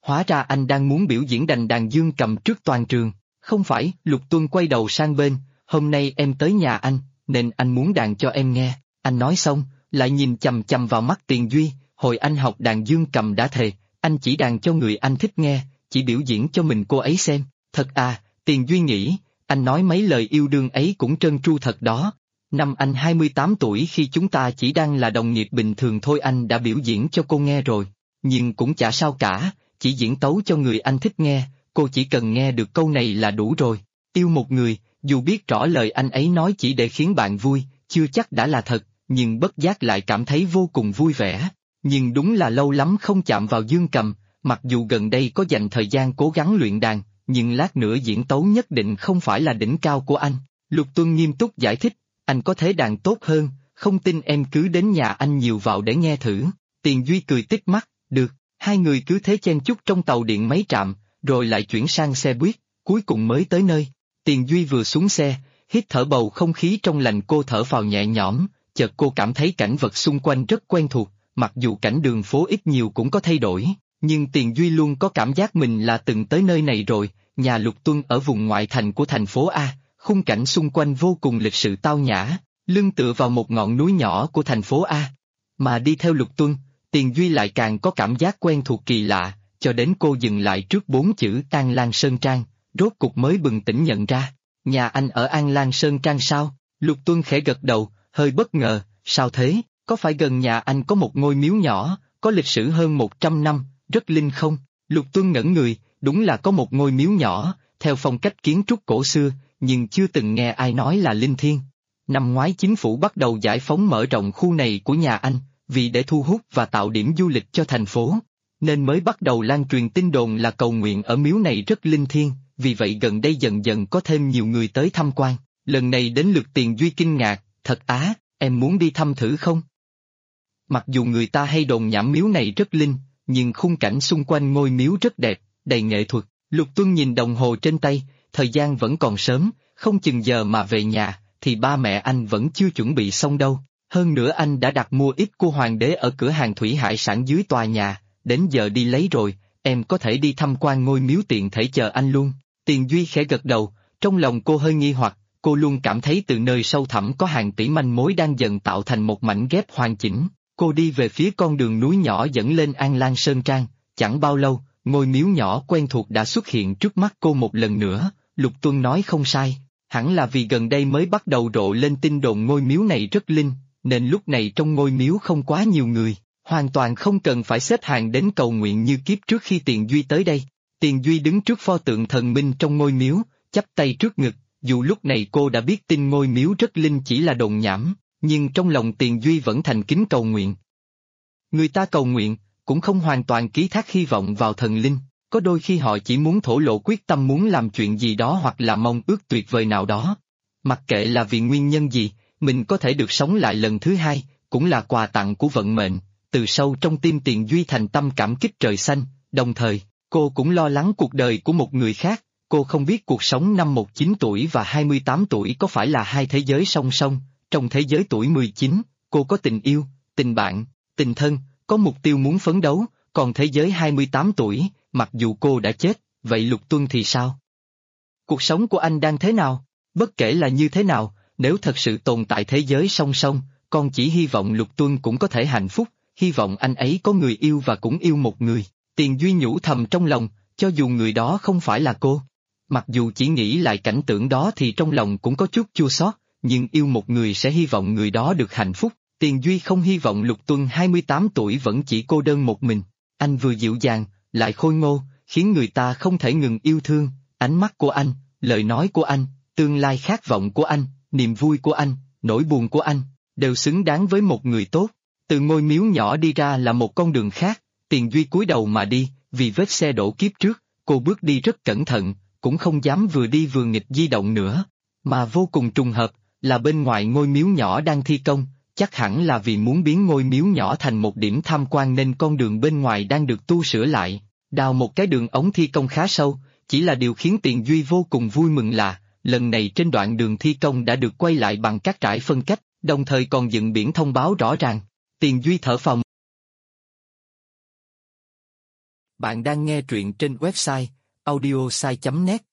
[SPEAKER 2] Hóa ra anh đang muốn biểu diễn đành đàn dương cầm trước toàn trường. Không phải, Lục Tuân quay đầu sang bên, hôm nay em tới nhà anh, nên anh muốn đàn cho em nghe. Anh nói xong, lại nhìn chằm chằm vào mắt Tiền Duy, hồi anh học đàn dương cầm đã thề, anh chỉ đàn cho người anh thích nghe, chỉ biểu diễn cho mình cô ấy xem. Thật à, Tiền Duy nghĩ, anh nói mấy lời yêu đương ấy cũng trơn tru thật đó. Năm anh 28 tuổi khi chúng ta chỉ đang là đồng nghiệp bình thường thôi anh đã biểu diễn cho cô nghe rồi. Nhưng cũng chả sao cả, chỉ diễn tấu cho người anh thích nghe, cô chỉ cần nghe được câu này là đủ rồi. Yêu một người, dù biết rõ lời anh ấy nói chỉ để khiến bạn vui, chưa chắc đã là thật, nhưng bất giác lại cảm thấy vô cùng vui vẻ. Nhưng đúng là lâu lắm không chạm vào dương cầm, mặc dù gần đây có dành thời gian cố gắng luyện đàn, nhưng lát nữa diễn tấu nhất định không phải là đỉnh cao của anh. Lục Tuân nghiêm túc giải thích, anh có thể đàn tốt hơn, không tin em cứ đến nhà anh nhiều vào để nghe thử. Tiền Duy cười tít mắt, được, hai người cứ thế chen chúc trong tàu điện mấy trạm, rồi lại chuyển sang xe buýt, cuối cùng mới tới nơi. Tiền Duy vừa xuống xe, hít thở bầu không khí trong lành cô thở phào nhẹ nhõm, chợt cô cảm thấy cảnh vật xung quanh rất quen thuộc, mặc dù cảnh đường phố ít nhiều cũng có thay đổi, nhưng Tiền Duy luôn có cảm giác mình là từng tới nơi này rồi. Nhà Lục Tuân ở vùng ngoại thành của thành phố A, khung cảnh xung quanh vô cùng lịch sự tao nhã, lưng tựa vào một ngọn núi nhỏ của thành phố A. Mà đi theo Lục Tuân, Tiền Duy lại càng có cảm giác quen thuộc kỳ lạ, cho đến cô dừng lại trước 4 chữ An Lan Sơn Trang, rốt cục mới bừng tỉnh nhận ra. Nhà anh ở An Lan Sơn Trang sao? Lục Tuân khẽ gật đầu, hơi bất ngờ, sao thế? Có phải gần nhà anh có một ngôi miếu nhỏ, có lịch sử hơn 100 năm, rất linh không? Lục Tuân ngẩn người, đúng là có một ngôi miếu nhỏ, theo phong cách kiến trúc cổ xưa, nhưng chưa từng nghe ai nói là linh thiêng. Năm ngoái chính phủ bắt đầu giải phóng mở rộng khu này của nhà anh, vì để thu hút và tạo điểm du lịch cho thành phố, nên mới bắt đầu lan truyền tin đồn là cầu nguyện ở miếu này rất linh thiêng, vì vậy gần đây dần dần có thêm nhiều người tới tham quan. Lần này đến lượt Tiền Duy kinh ngạc, thật á, em muốn đi thăm thử không? Mặc dù người ta hay đồn nhảm miếu này rất linh, nhưng khung cảnh xung quanh ngôi miếu rất đẹp, đầy nghệ thuật. Lục Tuân nhìn đồng hồ trên tay, thời gian vẫn còn sớm, không chừng giờ mà về nhà, thì ba mẹ anh vẫn chưa chuẩn bị xong đâu. Hơn nữa anh đã đặt mua ít cua hoàng đế ở cửa hàng thủy hải sản dưới tòa nhà, đến giờ đi lấy rồi, em có thể đi tham quan ngôi miếu tiện thể chờ anh luôn. Tiền Duy khẽ gật đầu, trong lòng cô hơi nghi hoặc, cô luôn cảm thấy từ nơi sâu thẳm có hàng tỷ manh mối đang dần tạo thành một mảnh ghép hoàn chỉnh. Cô đi về phía con đường núi nhỏ dẫn lên An Lan Sơn Trang, chẳng bao lâu, ngôi miếu nhỏ quen thuộc đã xuất hiện trước mắt cô một lần nữa. Lục Tuân nói không sai, hẳn là vì gần đây mới bắt đầu rộ lên tin đồn ngôi miếu này rất linh, nên lúc này trong ngôi miếu không quá nhiều người, hoàn toàn không cần phải xếp hàng đến cầu nguyện như kiếp trước khi Tiền Duy tới đây. Tiền Duy đứng trước pho tượng thần minh trong ngôi miếu, chắp tay trước ngực, dù lúc này cô đã biết tin ngôi miếu rất linh chỉ là đồn nhảm, nhưng trong lòng Tiền Duy vẫn thành kính cầu nguyện. Người ta cầu nguyện, cũng không hoàn toàn ký thác hy vọng vào thần linh, có đôi khi họ chỉ muốn thổ lộ quyết tâm muốn làm chuyện gì đó hoặc là mong ước tuyệt vời nào đó. Mặc kệ là vì nguyên nhân gì, mình có thể được sống lại lần thứ hai, cũng là quà tặng của vận mệnh. Từ sâu trong tim Tiền Duy thành tâm cảm kích trời xanh, đồng thời, cô cũng lo lắng cuộc đời của một người khác. Cô không biết cuộc sống năm 19 tuổi và 28 tuổi có phải là hai thế giới song song. Trong thế giới tuổi 19, cô có tình yêu, tình bạn, tình thân, có mục tiêu muốn phấn đấu, còn thế giới 28 tuổi, mặc dù cô đã chết, vậy Lục Tuân thì sao? Cuộc sống của anh đang thế nào? Bất kể là như thế nào, nếu thật sự tồn tại thế giới song song, con chỉ hy vọng Lục Tuân cũng có thể hạnh phúc, hy vọng anh ấy có người yêu và cũng yêu một người. Tiền Duy nhủ thầm trong lòng, cho dù người đó không phải là cô. Mặc dù chỉ nghĩ lại cảnh tượng đó thì trong lòng cũng có chút chua xót, nhưng yêu một người sẽ hy vọng người đó được hạnh phúc. Tiền Duy không hy vọng Lục Tuân 28 tuổi vẫn chỉ cô đơn một mình. Anh vừa dịu dàng, lại khôi ngô, khiến người ta không thể ngừng yêu thương. Ánh mắt của anh, lời nói của anh, tương lai khát vọng của anh, niềm vui của anh, nỗi buồn của anh, đều xứng đáng với một người tốt. Từ ngôi miếu nhỏ đi ra là một con đường khác, Tiền Duy cúi đầu mà đi, vì vết xe đổ kiếp trước, cô bước đi rất cẩn thận, cũng không dám vừa đi vừa nghịch di động nữa. Mà vô cùng trùng hợp, là bên ngoài ngôi miếu nhỏ đang thi công, chắc hẳn là vì muốn biến ngôi miếu nhỏ thành một điểm tham quan nên con đường bên ngoài đang được tu sửa lại, đào một cái đường ống thi công khá sâu. Chỉ là điều khiến Tiền Duy vô cùng vui mừng là, lần này trên đoạn đường thi công đã được quay lại bằng cát trải phân cách, đồng thời còn dựng biển thông báo rõ ràng. Tiền Duy thở phào.
[SPEAKER 1] Bạn đang nghe truyện trên website audiosai.net.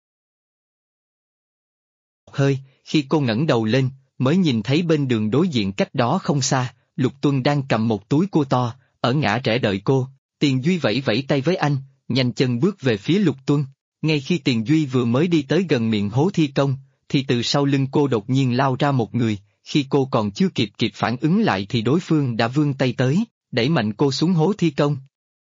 [SPEAKER 2] Hơi, khi cô ngẩng đầu lên, mới nhìn thấy bên đường đối diện cách đó không xa, Lục Tuân đang cầm một túi cua to, ở ngã rẽ đợi cô. Tiền Duy vẫy vẫy tay với anh, nhanh chân bước về phía Lục Tuân. Ngay khi Tiền Duy vừa mới đi tới gần miệng hố thi công, thì từ sau lưng cô đột nhiên lao ra một người, khi cô còn chưa kịp phản ứng lại thì đối phương đã vươn tay tới, đẩy mạnh cô xuống hố thi công.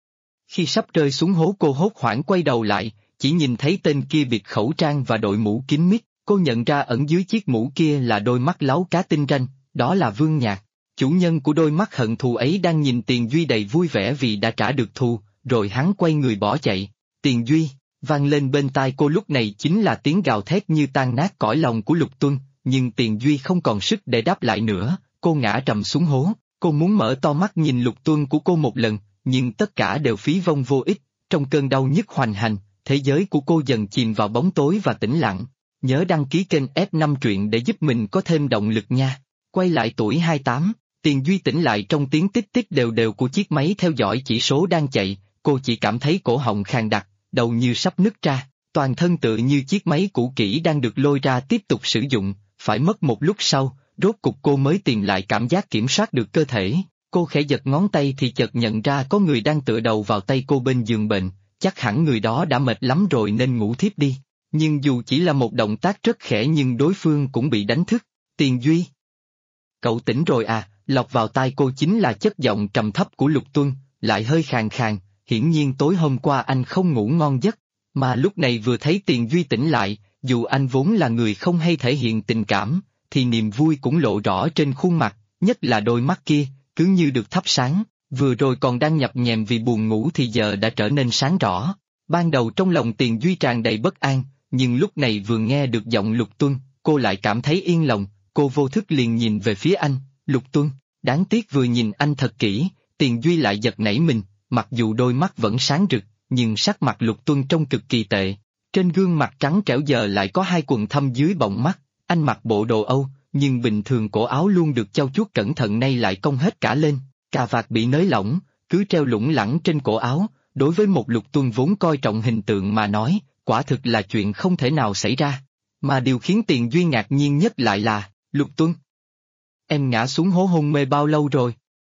[SPEAKER 2] Khi sắp rơi xuống hố cô hốt hoảng quay đầu lại, chỉ nhìn thấy tên kia bịt khẩu trang và đội mũ kín mít, cô nhận ra ẩn dưới chiếc mũ kia là đôi mắt láu cá tinh ranh, đó là Vương Nhạc. Chủ nhân của đôi mắt hận thù ấy đang nhìn Tiền Duy đầy vui vẻ vì đã trả được thù, rồi hắn quay người bỏ chạy. Tiền Duy, vang lên bên tai cô lúc này chính là tiếng gào thét như tan nát cõi lòng của Lục Tuân, nhưng Tiền Duy không còn sức để đáp lại nữa, cô ngã trầm xuống hố, cô muốn mở to mắt nhìn Lục Tuân của cô một lần, nhưng tất cả đều phí vông vô ích, trong cơn đau nhức hoành hành, thế giới của cô dần chìm vào bóng tối và tĩnh lặng. Nhớ đăng ký kênh F5 truyện để giúp mình có thêm động lực nha. Quay lại tuổi 28, Tiền Duy tỉnh lại trong tiếng tích tích đều đều của chiếc máy theo dõi chỉ số đang chạy, cô chỉ cảm thấy cổ họng khàn đặc, đầu như sắp nứt ra, toàn thân tựa như chiếc máy cũ kỹ đang được lôi ra tiếp tục sử dụng, phải mất một lúc sau, rốt cục cô mới tìm lại cảm giác kiểm soát được cơ thể. Cô khẽ giật ngón tay thì chợt nhận ra có người đang tựa đầu vào tay cô bên giường bệnh, chắc hẳn người đó đã mệt lắm rồi nên ngủ thiếp đi. Nhưng dù chỉ là một động tác rất khẽ nhưng đối phương cũng bị đánh thức. Tiền Duy, cậu tỉnh rồi à? Lọt vào tai cô chính là chất giọng trầm thấp của Lục Tuân, lại hơi khàn khàn, hiển nhiên tối hôm qua anh không ngủ ngon giấc, mà lúc này vừa thấy Tiền Duy tỉnh lại, dù anh vốn là người không hay thể hiện tình cảm, thì niềm vui cũng lộ rõ trên khuôn mặt, nhất là đôi mắt kia, cứ như được thắp sáng, vừa rồi còn đang nhập nhèm vì buồn ngủ thì giờ đã trở nên sáng rõ. Ban đầu trong lòng Tiền Duy tràn đầy bất an, nhưng lúc này vừa nghe được giọng Lục Tuân, cô lại cảm thấy yên lòng, cô vô thức liền nhìn về phía anh. Lục Tuân, đáng tiếc vừa nhìn anh thật kỹ, Tiền Duy lại giật nảy mình, mặc dù đôi mắt vẫn sáng rực, nhưng sắc mặt Lục Tuân trông cực kỳ tệ. Trên gương mặt trắng trẻo giờ lại có hai quầng thâm dưới bọng mắt, anh mặc bộ đồ Âu, nhưng bình thường cổ áo luôn được chau chuốt cẩn thận nay lại cong hết cả lên, cà vạt bị nới lỏng, cứ treo lủng lẳng trên cổ áo, đối với một Lục Tuân vốn coi trọng hình tượng mà nói, quả thực là chuyện không thể nào xảy ra. Mà điều khiến Tiền Duy ngạc nhiên nhất lại là, Lục Tuân, em ngã xuống hố hôn mê bao lâu rồi?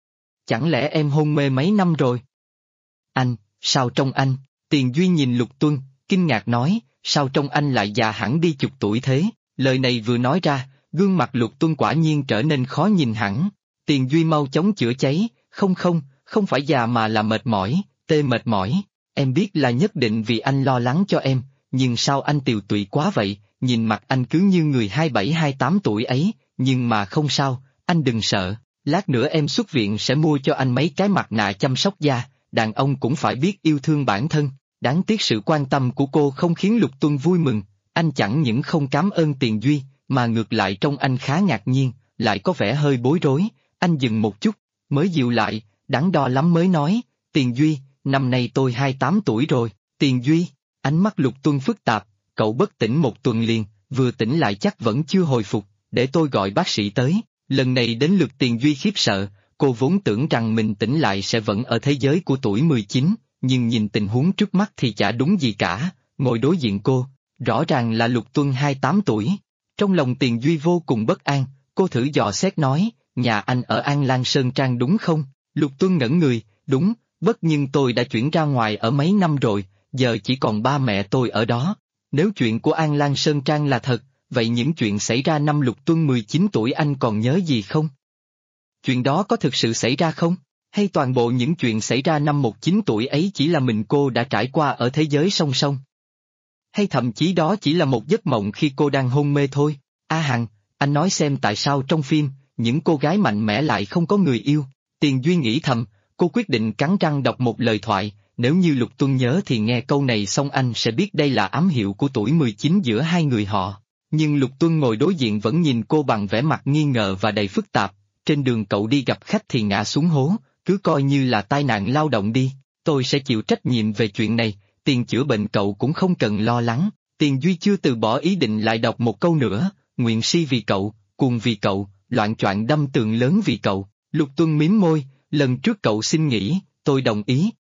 [SPEAKER 2] Chẳng lẽ em hôn mê mấy năm rồi? Anh, sao trông anh? Tiền Duy nhìn Lục Tuân, kinh ngạc nói, sao trông anh lại già hẳn đi chục tuổi thế? Lời này vừa nói ra, gương mặt Lục Tuân quả nhiên trở nên khó nhìn hẳn. Tiền Duy mau chóng chữa cháy, không phải già mà là mệt mỏi, mệt mỏi. Em biết là nhất định vì anh lo lắng cho em, nhưng sao anh tiều tụy quá vậy, nhìn mặt anh cứ như người 27-28 tuổi ấy, nhưng mà không sao, anh đừng sợ, lát nữa em xuất viện sẽ mua cho anh mấy cái mặt nạ chăm sóc da, đàn ông cũng phải biết yêu thương bản thân. Đáng tiếc sự quan tâm của cô không khiến Lục Tuân vui mừng, anh chẳng những không cảm ơn Tiền Duy, mà ngược lại trông anh khá ngạc nhiên, lại có vẻ hơi bối rối, anh dừng một chút, mới dịu lại, đắn đo lắm mới nói, Tiền Duy, năm nay tôi 28 tuổi rồi. Tiền Duy, ánh mắt Lục Tuân phức tạp, cậu bất tỉnh một tuần liền, vừa tỉnh lại chắc vẫn chưa hồi phục, để tôi gọi bác sĩ tới. Lần này đến lượt Tiền Duy khiếp sợ, cô vốn tưởng rằng mình tỉnh lại sẽ vẫn ở thế giới của tuổi 19, nhưng nhìn tình huống trước mắt thì chả đúng gì cả, ngồi đối diện cô, rõ ràng là Lục Tuân 28 tuổi. Trong lòng Tiền Duy vô cùng bất an, cô thử dò xét nói, nhà anh ở An Lan Sơn Trang đúng không? Lục Tuân ngẩn người, đúng, nhưng tôi đã chuyển ra ngoài ở mấy năm rồi, giờ chỉ còn ba mẹ tôi ở đó. Nếu chuyện của An Lan Sơn Trang là thật, vậy những chuyện xảy ra năm Lục Tuân 19 tuổi anh còn nhớ gì không? Chuyện đó có thực sự xảy ra không? Hay toàn bộ những chuyện xảy ra năm 19 tuổi ấy chỉ là mình cô đã trải qua ở thế giới song song? Hay thậm chí đó chỉ là một giấc mộng khi cô đang hôn mê thôi? A Hằng, anh nói xem tại sao trong phim, những cô gái mạnh mẽ lại không có người yêu? Tiền Duy nghĩ thầm, cô quyết định cắn răng đọc một lời thoại, nếu như Lục Tuân nhớ thì nghe câu này xong anh sẽ biết đây là ám hiệu của tuổi 19 giữa hai người họ. Nhưng Lục Tuân ngồi đối diện vẫn nhìn cô bằng vẻ mặt nghi ngờ và đầy phức tạp, trên đường cậu đi gặp khách thì ngã xuống hố, cứ coi như là tai nạn lao động đi, tôi sẽ chịu trách nhiệm về chuyện này, tiền chữa bệnh cậu cũng không cần lo lắng. Tiền Duy chưa từ bỏ ý định lại đọc một câu nữa, nguyện si vì cậu, cuồng vì cậu, loạn choạng đâm tường lớn vì cậu. Lục Tuân mím môi, lần trước cậu xin nghỉ, tôi đồng ý,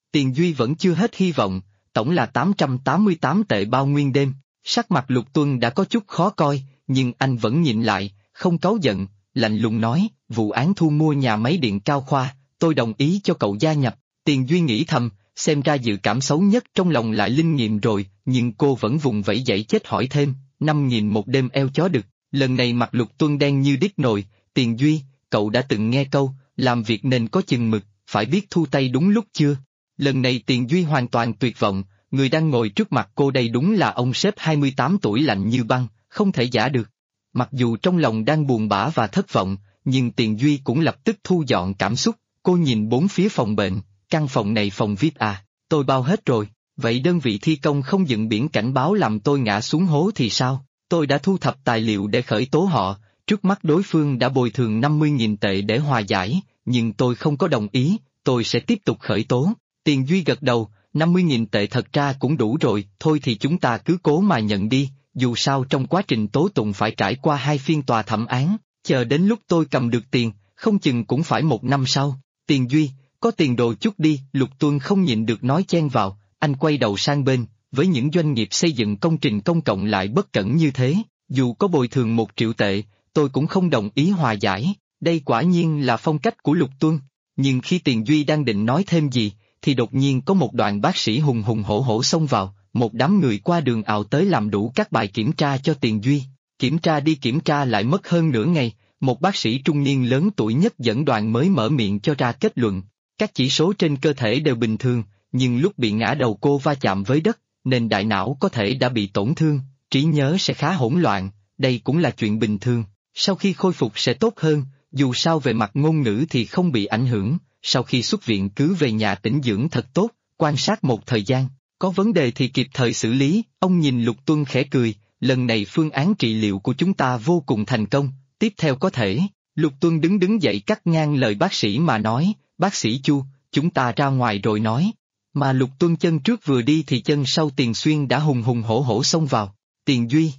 [SPEAKER 2] Tiền Duy vẫn chưa hết hy vọng, tổng là 888 tệ bao nguyên đêm. Sắc mặt Lục Tuân đã có chút khó coi, nhưng anh vẫn nhịn lại, không cáu giận, lạnh lùng nói, vụ án thu mua nhà máy điện Cao Khoa, tôi đồng ý cho cậu gia nhập. Tiền Duy nghĩ thầm, xem ra dự cảm xấu nhất trong lòng lại linh nghiệm rồi, nhưng cô vẫn vùng vẫy dãy chết hỏi thêm, 5.000 một đêm eo chó đực. Lần này mặt Lục Tuân đen như đít nồi. Tiền Duy, cậu đã từng nghe câu, làm việc nên có chừng mực, phải biết thu tay đúng lúc chưa? Lần này Tiền Duy hoàn toàn tuyệt vọng, người đang ngồi trước mặt cô đây đúng là ông sếp 28 tuổi lạnh như băng, không thể giả được. Mặc dù trong lòng đang buồn bã và thất vọng, nhưng Tiền Duy cũng lập tức thu dọn cảm xúc, cô nhìn bốn phía phòng bệnh, căn phòng này phòng VIP à, tôi bao hết rồi, vậy đơn vị thi công không dựng biển cảnh báo làm tôi ngã xuống hố thì sao? Tôi đã thu thập tài liệu để khởi tố họ, trước mắt đối phương đã bồi thường 50.000 tệ để hòa giải, nhưng tôi không có đồng ý, tôi sẽ tiếp tục khởi tố. Tiền Duy gật đầu, 50.000 tệ thật ra cũng đủ rồi, thôi thì chúng ta cứ cố mà nhận đi, dù sao trong quá trình tố tụng phải trải qua 2 phiên tòa thẩm án, chờ đến lúc tôi cầm được tiền, không chừng cũng phải 1 năm sau. Tiền Duy, có tiền đồ chút đi, Lục Tuân không nhịn được nói chen vào, anh quay đầu sang bên, với những doanh nghiệp xây dựng công trình công cộng lại bất cẩn như thế, dù có bồi thường 1 triệu tệ, tôi cũng không đồng ý hòa giải, đây quả nhiên là phong cách của Lục Tuân. Nhưng khi Tiền Duy đang định nói thêm gì, thì đột nhiên có một đoàn bác sĩ hùng hùng hổ hổ xông vào, một đám người qua đường ào tới làm đủ các bài kiểm tra cho Tiền Duy. Kiểm tra đi kiểm tra lại mất hơn nửa ngày, một bác sĩ trung niên lớn tuổi nhất dẫn đoàn mới mở miệng cho ra kết luận. Các chỉ số trên cơ thể đều bình thường, nhưng lúc bị ngã đầu cô va chạm với đất, nên đại não có thể đã bị tổn thương, trí nhớ sẽ khá hỗn loạn, đây cũng là chuyện bình thường. Sau khi khôi phục sẽ tốt hơn, dù sao về mặt ngôn ngữ thì không bị ảnh hưởng, sau khi xuất viện cứ về nhà tĩnh dưỡng thật tốt, quan sát một thời gian, có vấn đề thì kịp thời xử lý. Ông nhìn Lục Tuân khẽ cười, lần này phương án trị liệu của chúng ta vô cùng thành công, tiếp theo có thể. Lục Tuân đứng dậy cắt ngang lời bác sĩ mà nói, bác sĩ Chu, chúng ta ra ngoài rồi nói. Mà Lục Tuân chân trước vừa đi thì chân sau Tiền Xuyên đã hùng hùng hổ hổ xông vào. Tiền Duy,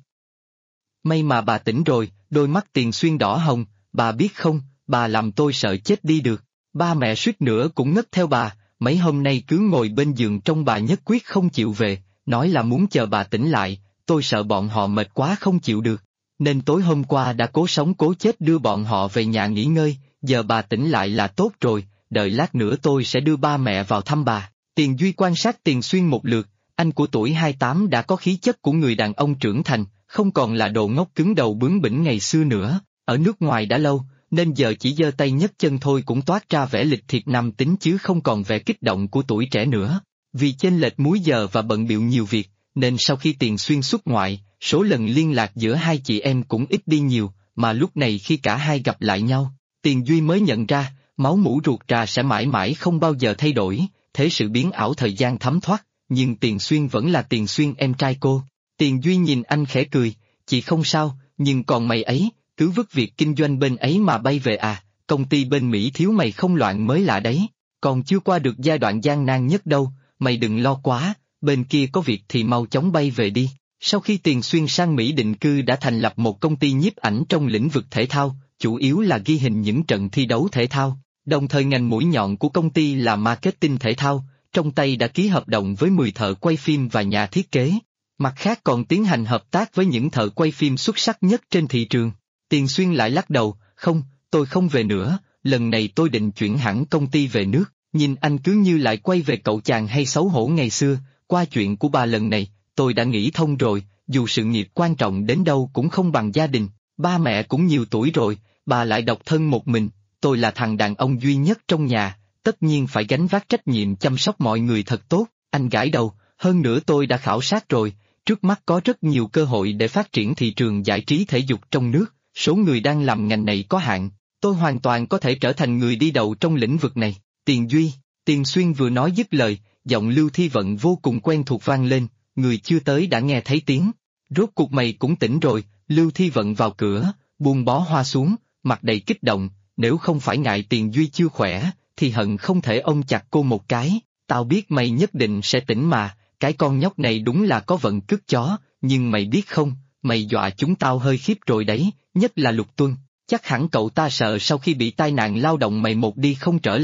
[SPEAKER 2] may mà bà tỉnh rồi, đôi mắt Tiền Xuyên đỏ hồng, bà biết không, bà làm tôi sợ chết đi được. Ba mẹ suýt nữa cũng ngất theo bà, mấy hôm nay cứ ngồi bên giường trông bà nhất quyết không chịu về, nói là muốn chờ bà tỉnh lại, tôi sợ bọn họ mệt quá không chịu được. Nên tối hôm qua đã cố sống cố chết đưa bọn họ về nhà nghỉ ngơi, giờ bà tỉnh lại là tốt rồi, đợi lát nữa tôi sẽ đưa ba mẹ vào thăm bà. Tiền Duy quan sát Tiền Xuyên một lượt, anh của tuổi 28 đã có khí chất của người đàn ông trưởng thành, không còn là đồ ngốc cứng đầu bướng bỉnh ngày xưa nữa, ở nước ngoài đã lâu, nên giờ chỉ giơ tay nhấc chân thôi cũng toát ra vẻ lịch thiệp nam tính chứ không còn vẻ kích động của tuổi trẻ nữa. Vì chênh lệch múi giờ và bận bịu nhiều việc, nên sau khi Tiền Xuyên xuất ngoại, số lần liên lạc giữa hai chị em cũng ít đi nhiều, mà lúc này khi cả hai gặp lại nhau, Tiền Duy mới nhận ra, máu mủ ruột rà sẽ mãi mãi không bao giờ thay đổi, thế sự biến ảo thời gian thấm thoát, nhưng Tiền Xuyên vẫn là Tiền Xuyên em trai cô. Tiền Duy nhìn anh khẽ cười, chị không sao, nhưng còn mày ấy, cứ vứt việc kinh doanh bên ấy mà bay về à, công ty bên Mỹ thiếu mày không loạn mới lạ đấy, còn chưa qua được giai đoạn gian nan nhất đâu, mày đừng lo quá, bên kia có việc thì mau chóng bay về đi. Sau khi Tiền Xuyên sang Mỹ định cư đã thành lập một công ty nhiếp ảnh trong lĩnh vực thể thao, chủ yếu là ghi hình những trận thi đấu thể thao, đồng thời ngành mũi nhọn của công ty là marketing thể thao, trong tay đã ký hợp đồng với 10 thợ quay phim và nhà thiết kế. Mặt khác còn tiến hành hợp tác với những thợ quay phim xuất sắc nhất trên thị trường. Tiền Xuyên lại lắc đầu, không, tôi không về nữa, lần này tôi định chuyển hẳn công ty về nước. Nhìn anh cứ như lại quay về cậu chàng hay xấu hổ ngày xưa, qua chuyện của bà lần này, tôi đã nghĩ thông rồi, dù sự nghiệp quan trọng đến đâu cũng không bằng gia đình, ba mẹ cũng nhiều tuổi rồi, bà lại độc thân một mình, tôi là thằng đàn ông duy nhất trong nhà, tất nhiên phải gánh vác trách nhiệm chăm sóc mọi người thật tốt. Anh gãi đầu, hơn nữa tôi đã khảo sát rồi, trước mắt có rất nhiều cơ hội để phát triển thị trường giải trí thể dục trong nước, số người đang làm ngành này có hạn, tôi hoàn toàn có thể trở thành người đi đầu trong lĩnh vực này. Tiền Duy, Tiền Xuyên vừa nói dứt lời, giọng Lưu Thi Vận vô cùng quen thuộc vang lên, người chưa tới đã nghe thấy tiếng. Rốt cuộc mày cũng tỉnh rồi, Lưu Thi Vận vào cửa, buông bó hoa xuống, mặt đầy kích động, nếu không phải ngại Tiền Duy chưa khỏe, thì hận không thể ôm chặt cô một cái, tao biết mày nhất định sẽ tỉnh mà, cái con nhóc này đúng là có vận cứt chó, nhưng mày biết không, mày dọa chúng tao hơi khiếp rồi đấy, nhất là Lục Tuân, chắc hẳn cậu ta sợ sau khi bị tai nạn lao động mày một đi không trở lại,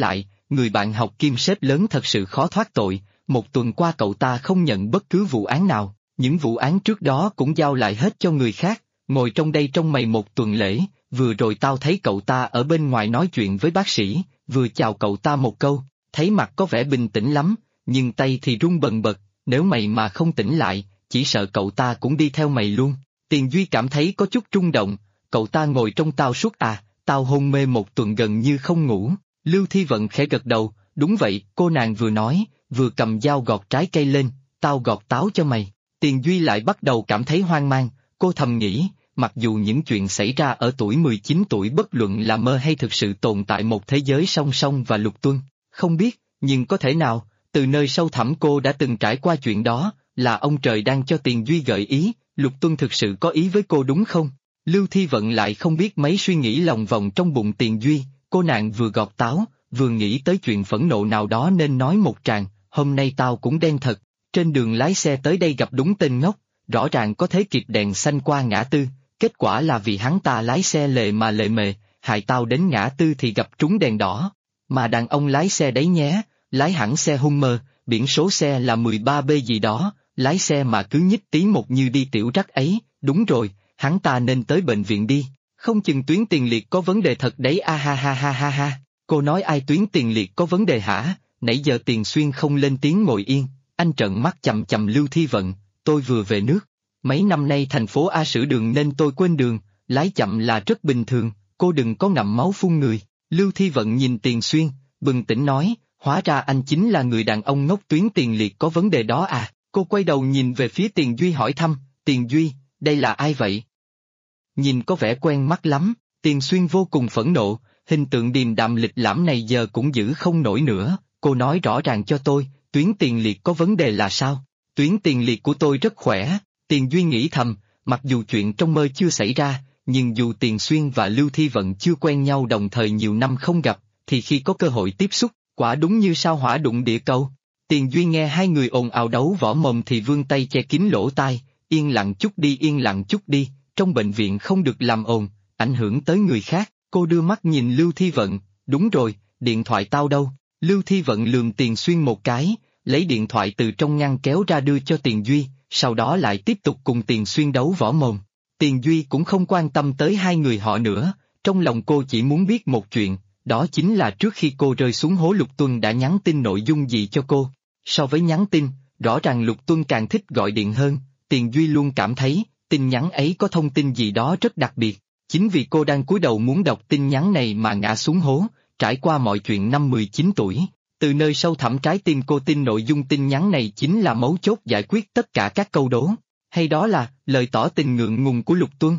[SPEAKER 2] người bạn học kim sếp lớn thật sự khó thoát tội, một tuần qua cậu ta không nhận bất cứ vụ án nào, những vụ án trước đó cũng giao lại hết cho người khác, ngồi trong đây trong mày một tuần lễ, vừa rồi tao thấy cậu ta ở bên ngoài nói chuyện với bác sĩ, vừa chào cậu ta một câu, thấy mặt có vẻ bình tĩnh lắm, nhưng tay thì run bần bật, nếu mày mà không tỉnh lại, chỉ sợ cậu ta cũng đi theo mày luôn. Tiền Duy cảm thấy có chút rung động, cậu ta ngồi trong tao suốt à, tao hôn mê một tuần gần như không ngủ. Lưu Thi Vận khẽ gật đầu, đúng vậy, cô nàng vừa nói, vừa cầm dao gọt trái cây lên, tao gọt táo cho mày. Tiền Duy lại bắt đầu cảm thấy hoang mang, cô thầm nghĩ, mặc dù những chuyện xảy ra ở tuổi 19 tuổi bất luận là mơ hay thực sự tồn tại một thế giới song song và Lục Tuân, không biết, nhưng có thể nào, từ nơi sâu thẳm cô đã từng trải qua chuyện đó, là ông trời đang cho Tiền Duy gợi ý, Lục Tuân thực sự có ý với cô đúng không? Lưu Thi Vận lại không biết mấy suy nghĩ lòng vòng trong bụng Tiền Duy, cô nàng vừa gọt táo, vừa nghĩ tới chuyện phẫn nộ nào đó nên nói một tràng, hôm nay tao cũng đen thật, trên đường lái xe tới đây gặp đúng tên ngốc, rõ ràng có thế kịp đèn xanh qua ngã tư, kết quả là vì hắn ta lái xe lề mà lề mề, hại tao đến ngã tư thì gặp trúng đèn đỏ, mà đàn ông lái xe đấy nhé, lái hẳn xe Hummer, biển số xe là 13B gì đó, lái xe mà cứ nhích tí một như đi tiểu rắc ấy, đúng rồi, hắn ta nên tới bệnh viện đi, không chừng tuyến tiền liệt có vấn đề thật đấy a ha ha ha ha ha, cô nói ai tuyến tiền liệt có vấn đề hả, nãy giờ Tiền Xuyên không lên tiếng ngồi yên, anh trợn mắt chằm chằm Lưu Thi Vận, tôi vừa về nước, mấy năm nay thành phố A sửa đường nên tôi quên đường, lái chậm là rất bình thường, cô đừng có ngậm máu phun người, Lưu Thi Vận nhìn Tiền Xuyên, bừng tỉnh nói, hóa ra anh chính là người đàn ông ngốc tuyến tiền liệt có vấn đề đó à, cô quay đầu nhìn về phía Tiền Duy hỏi thăm, Tiền Duy, đây là ai vậy? Nhìn có vẻ quen mắt lắm, Tiền Xuyên vô cùng phẫn nộ, hình tượng điềm đạm lịch lãm này giờ cũng giữ không nổi nữa, cô nói rõ ràng cho tôi, tuyến tiền liệt có vấn đề là sao? Tuyến tiền liệt của tôi rất khỏe, Tiền Duy nghĩ thầm, mặc dù chuyện trong mơ chưa xảy ra, nhưng dù Tiền Xuyên và Lưu Thi Vận chưa quen nhau đồng thời nhiều năm không gặp, thì khi có cơ hội tiếp xúc, quả đúng như sao hỏa đụng địa cầu. Tiền Duy nghe hai người ồn ào đấu võ mồm thì vươn tay che kín lỗ tai, yên lặng chút đi yên lặng chút đi, trong bệnh viện không được làm ồn, ảnh hưởng tới người khác, cô đưa mắt nhìn Lưu Thi Vận, đúng rồi, điện thoại tao đâu, Lưu Thi Vận lườm Tiền Xuyên một cái, lấy điện thoại từ trong ngăn kéo ra đưa cho Tiền Duy, sau đó lại tiếp tục cùng Tiền Xuyên đấu võ mồm. Tiền Duy cũng không quan tâm tới hai người họ nữa, trong lòng cô chỉ muốn biết một chuyện, đó chính là trước khi cô rơi xuống hố Lục Tuân đã nhắn tin nội dung gì cho cô. So với nhắn tin, rõ ràng Lục Tuân càng thích gọi điện hơn, Tiền Duy luôn cảm thấy, tin nhắn ấy có thông tin gì đó rất đặc biệt. Chính vì cô đang cúi đầu muốn đọc tin nhắn này mà ngã xuống hố, trải qua mọi chuyện năm 19 tuổi. Từ nơi sâu thẳm trái tim cô tin nội dung tin nhắn này chính là mấu chốt giải quyết tất cả các câu đố, hay đó là lời tỏ tình ngượng ngùng của Lục Tuân.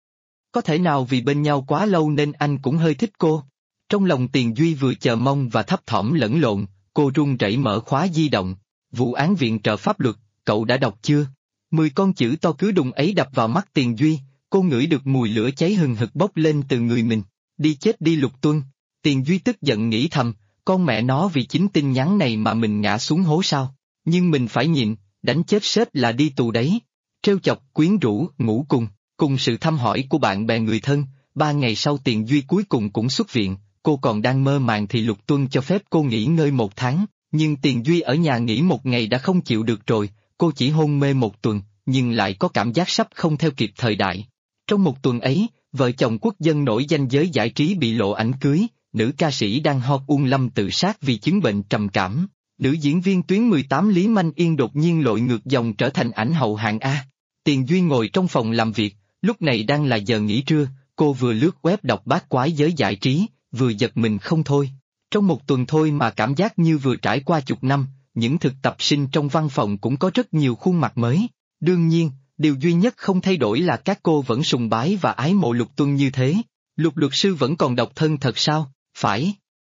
[SPEAKER 2] Có thể nào vì bên nhau quá lâu nên anh cũng hơi thích cô? Trong lòng Tiền Duy vừa chờ mong và thấp thỏm lẫn lộn, cô run rẩy mở khóa di động. Vụ án viện trợ pháp luật, cậu đã đọc chưa? 10 con chữ to cứ đùng ấy đập vào mắt Tiền Duy, cô ngửi được mùi lửa cháy hừng hực bốc lên từ người mình. Đi chết đi Lục Tuân. Tiền Duy tức giận nghĩ thầm, con mẹ nó vì chính tin nhắn này mà mình ngã xuống hố sao? Nhưng mình phải nhịn, đánh chết sếp là đi tù đấy. Trêu chọc, quyến rũ, ngủ cùng sự thăm hỏi của bạn bè người thân, 3 ngày sau Tiền Duy cuối cùng cũng xuất viện, cô còn đang mơ màng thì Lục Tuân cho phép cô nghỉ ngơi 1 tháng, nhưng Tiền Duy ở nhà nghỉ 1 ngày đã không chịu được rồi, cô chỉ hôn mê 1 tuần, nhưng lại có cảm giác sắp không theo kịp thời đại. Trong 1 tuần ấy, vợ chồng quốc dân nổi danh giới giải trí bị lộ ảnh cưới, nữ ca sĩ đang hot Uông Lâm tự sát vì chứng bệnh trầm cảm, nữ diễn viên tuyến 18 Lý Manh Yên đột nhiên lội ngược dòng trở thành ảnh hậu hạng A. Tiền Duy ngồi trong phòng làm việc, lúc này đang là giờ nghỉ trưa, cô vừa lướt web đọc bát quái giới giải trí, vừa giật mình không thôi. Trong 1 tuần thôi mà cảm giác như vừa trải qua chục năm, những thực tập sinh trong văn phòng cũng có rất nhiều khuôn mặt mới. Đương nhiên, điều duy nhất không thay đổi là các cô vẫn sùng bái và ái mộ Lục Tuân như thế. Lục luật sư vẫn còn độc thân thật sao? Phải.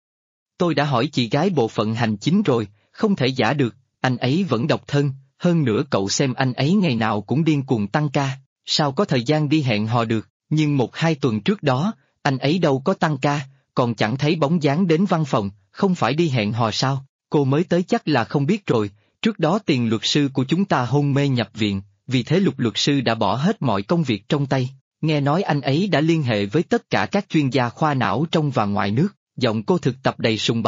[SPEAKER 2] Tôi đã hỏi chị gái bộ phận hành chính rồi, không thể giả được, anh ấy vẫn độc thân, hơn nữa cậu xem anh ấy ngày nào cũng điên cuồng tăng ca, sao có thời gian đi hẹn hò được, nhưng 1-2 tuần trước đó, anh ấy đâu có tăng ca, còn chẳng thấy bóng dáng đến văn phòng, không phải đi hẹn hò sao, cô mới tới chắc là không biết rồi, trước đó Tiền luật sư của chúng ta hôn mê nhập viện, vì thế Lục luật sư đã bỏ hết mọi công việc trong tay, nghe nói anh ấy đã liên hệ với tất cả các chuyên gia khoa não trong và ngoài nước, giọng cô thực tập đầy sùng bái,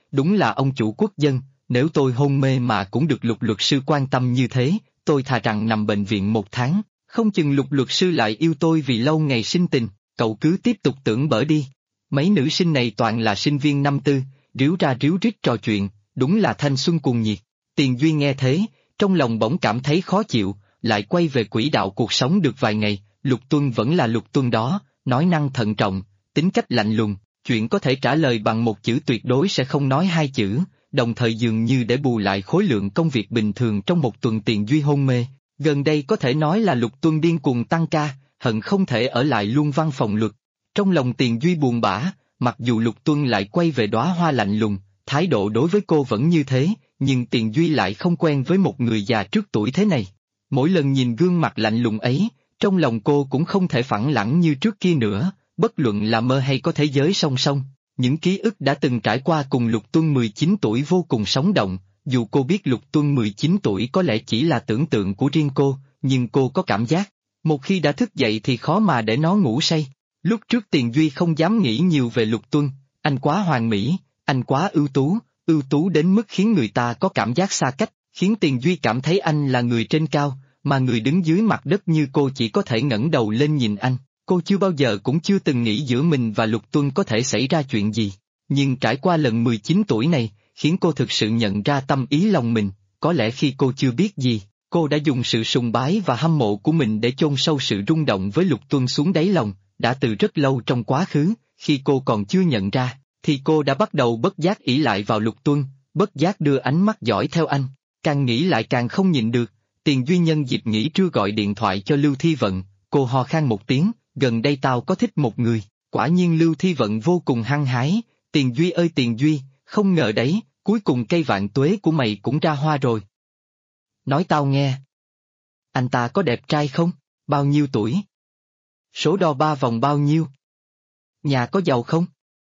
[SPEAKER 2] đúng là ông chủ quốc dân, nếu tôi hôn mê mà cũng được Lục luật sư quan tâm như thế, tôi thà rằng nằm bệnh viện 1 tháng, không chừng Lục luật sư lại yêu tôi vì lâu ngày sinh tình, cậu cứ tiếp tục tưởng bở đi. Mấy nữ sinh này toàn là sinh viên năm tư, ríu ra ríu rít trò chuyện, đúng là thanh xuân cuồng nhiệt. Tiền Duy nghe thế, trong lòng bỗng cảm thấy khó chịu, lại quay về quỹ đạo cuộc sống được vài ngày, Lục Tuân vẫn là Lục Tuân đó, nói năng thận trọng, tính cách lạnh lùng, chuyện có thể trả lời bằng một chữ tuyệt đối sẽ không nói 2 chữ, đồng thời dường như để bù lại khối lượng công việc bình thường trong một tuần Tiền Duy hôn mê. Gần đây có thể nói là Lục Tuân điên cuồng tăng ca, hận không thể ở lại luôn văn phòng luật. Trong lòng Tiền Duy buồn bã, mặc dù Lục Tuân lại quay về đóa hoa lạnh lùng, thái độ đối với cô vẫn như thế, nhưng Tiền Duy lại không quen với một người già trước tuổi thế này. Mỗi lần nhìn gương mặt lạnh lùng ấy, trong lòng cô cũng không thể phẳng lặng như trước kia nữa, bất luận là mơ hay có thế giới song song. Những ký ức đã từng trải qua cùng Lục Tuân 19 tuổi vô cùng sống động, dù cô biết Lục Tuân 19 tuổi có lẽ chỉ là tưởng tượng của riêng cô, nhưng cô có cảm giác, một khi đã thức dậy thì khó mà để nó ngủ say. Lúc trước Tiền Duy không dám nghĩ nhiều về Lục Tuân, anh quá hoàn mỹ, anh quá ưu tú đến mức khiến người ta có cảm giác xa cách, khiến Tiền Duy cảm thấy anh là người trên cao, mà người đứng dưới mặt đất như cô chỉ có thể ngẩng đầu lên nhìn anh. Cô chưa bao giờ cũng chưa từng nghĩ giữa mình và Lục Tuân có thể xảy ra chuyện gì, nhưng trải qua lần 19 tuổi này, khiến cô thực sự nhận ra tâm ý lòng mình, có lẽ khi cô chưa biết gì, cô đã dùng sự sùng bái và hâm mộ của mình để chôn sâu sự rung động với Lục Tuân xuống đáy lòng, đã từ rất lâu trong quá khứ, khi cô còn chưa nhận ra, thì cô đã bắt đầu bất giác ỷ lại vào Lục Tuân, bất giác đưa ánh mắt dõi theo anh, càng nghĩ lại càng không nhịn được. Tiền Duy nhân dịp nghỉ trưa gọi điện thoại cho Lưu Thi Vận, cô ho khan một tiếng, gần đây tao có thích một người, quả nhiên Lưu Thi Vận vô cùng hăng hái, Tiền Duy ơi Tiền Duy, không ngờ đấy, cuối cùng cây vạn tuế của mày cũng ra hoa rồi. Nói tao nghe. Anh ta có đẹp trai không? Bao nhiêu tuổi? Số đo 3 vòng bao nhiêu? Nhà có giàu không?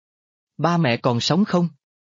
[SPEAKER 2] Ba mẹ còn sống không?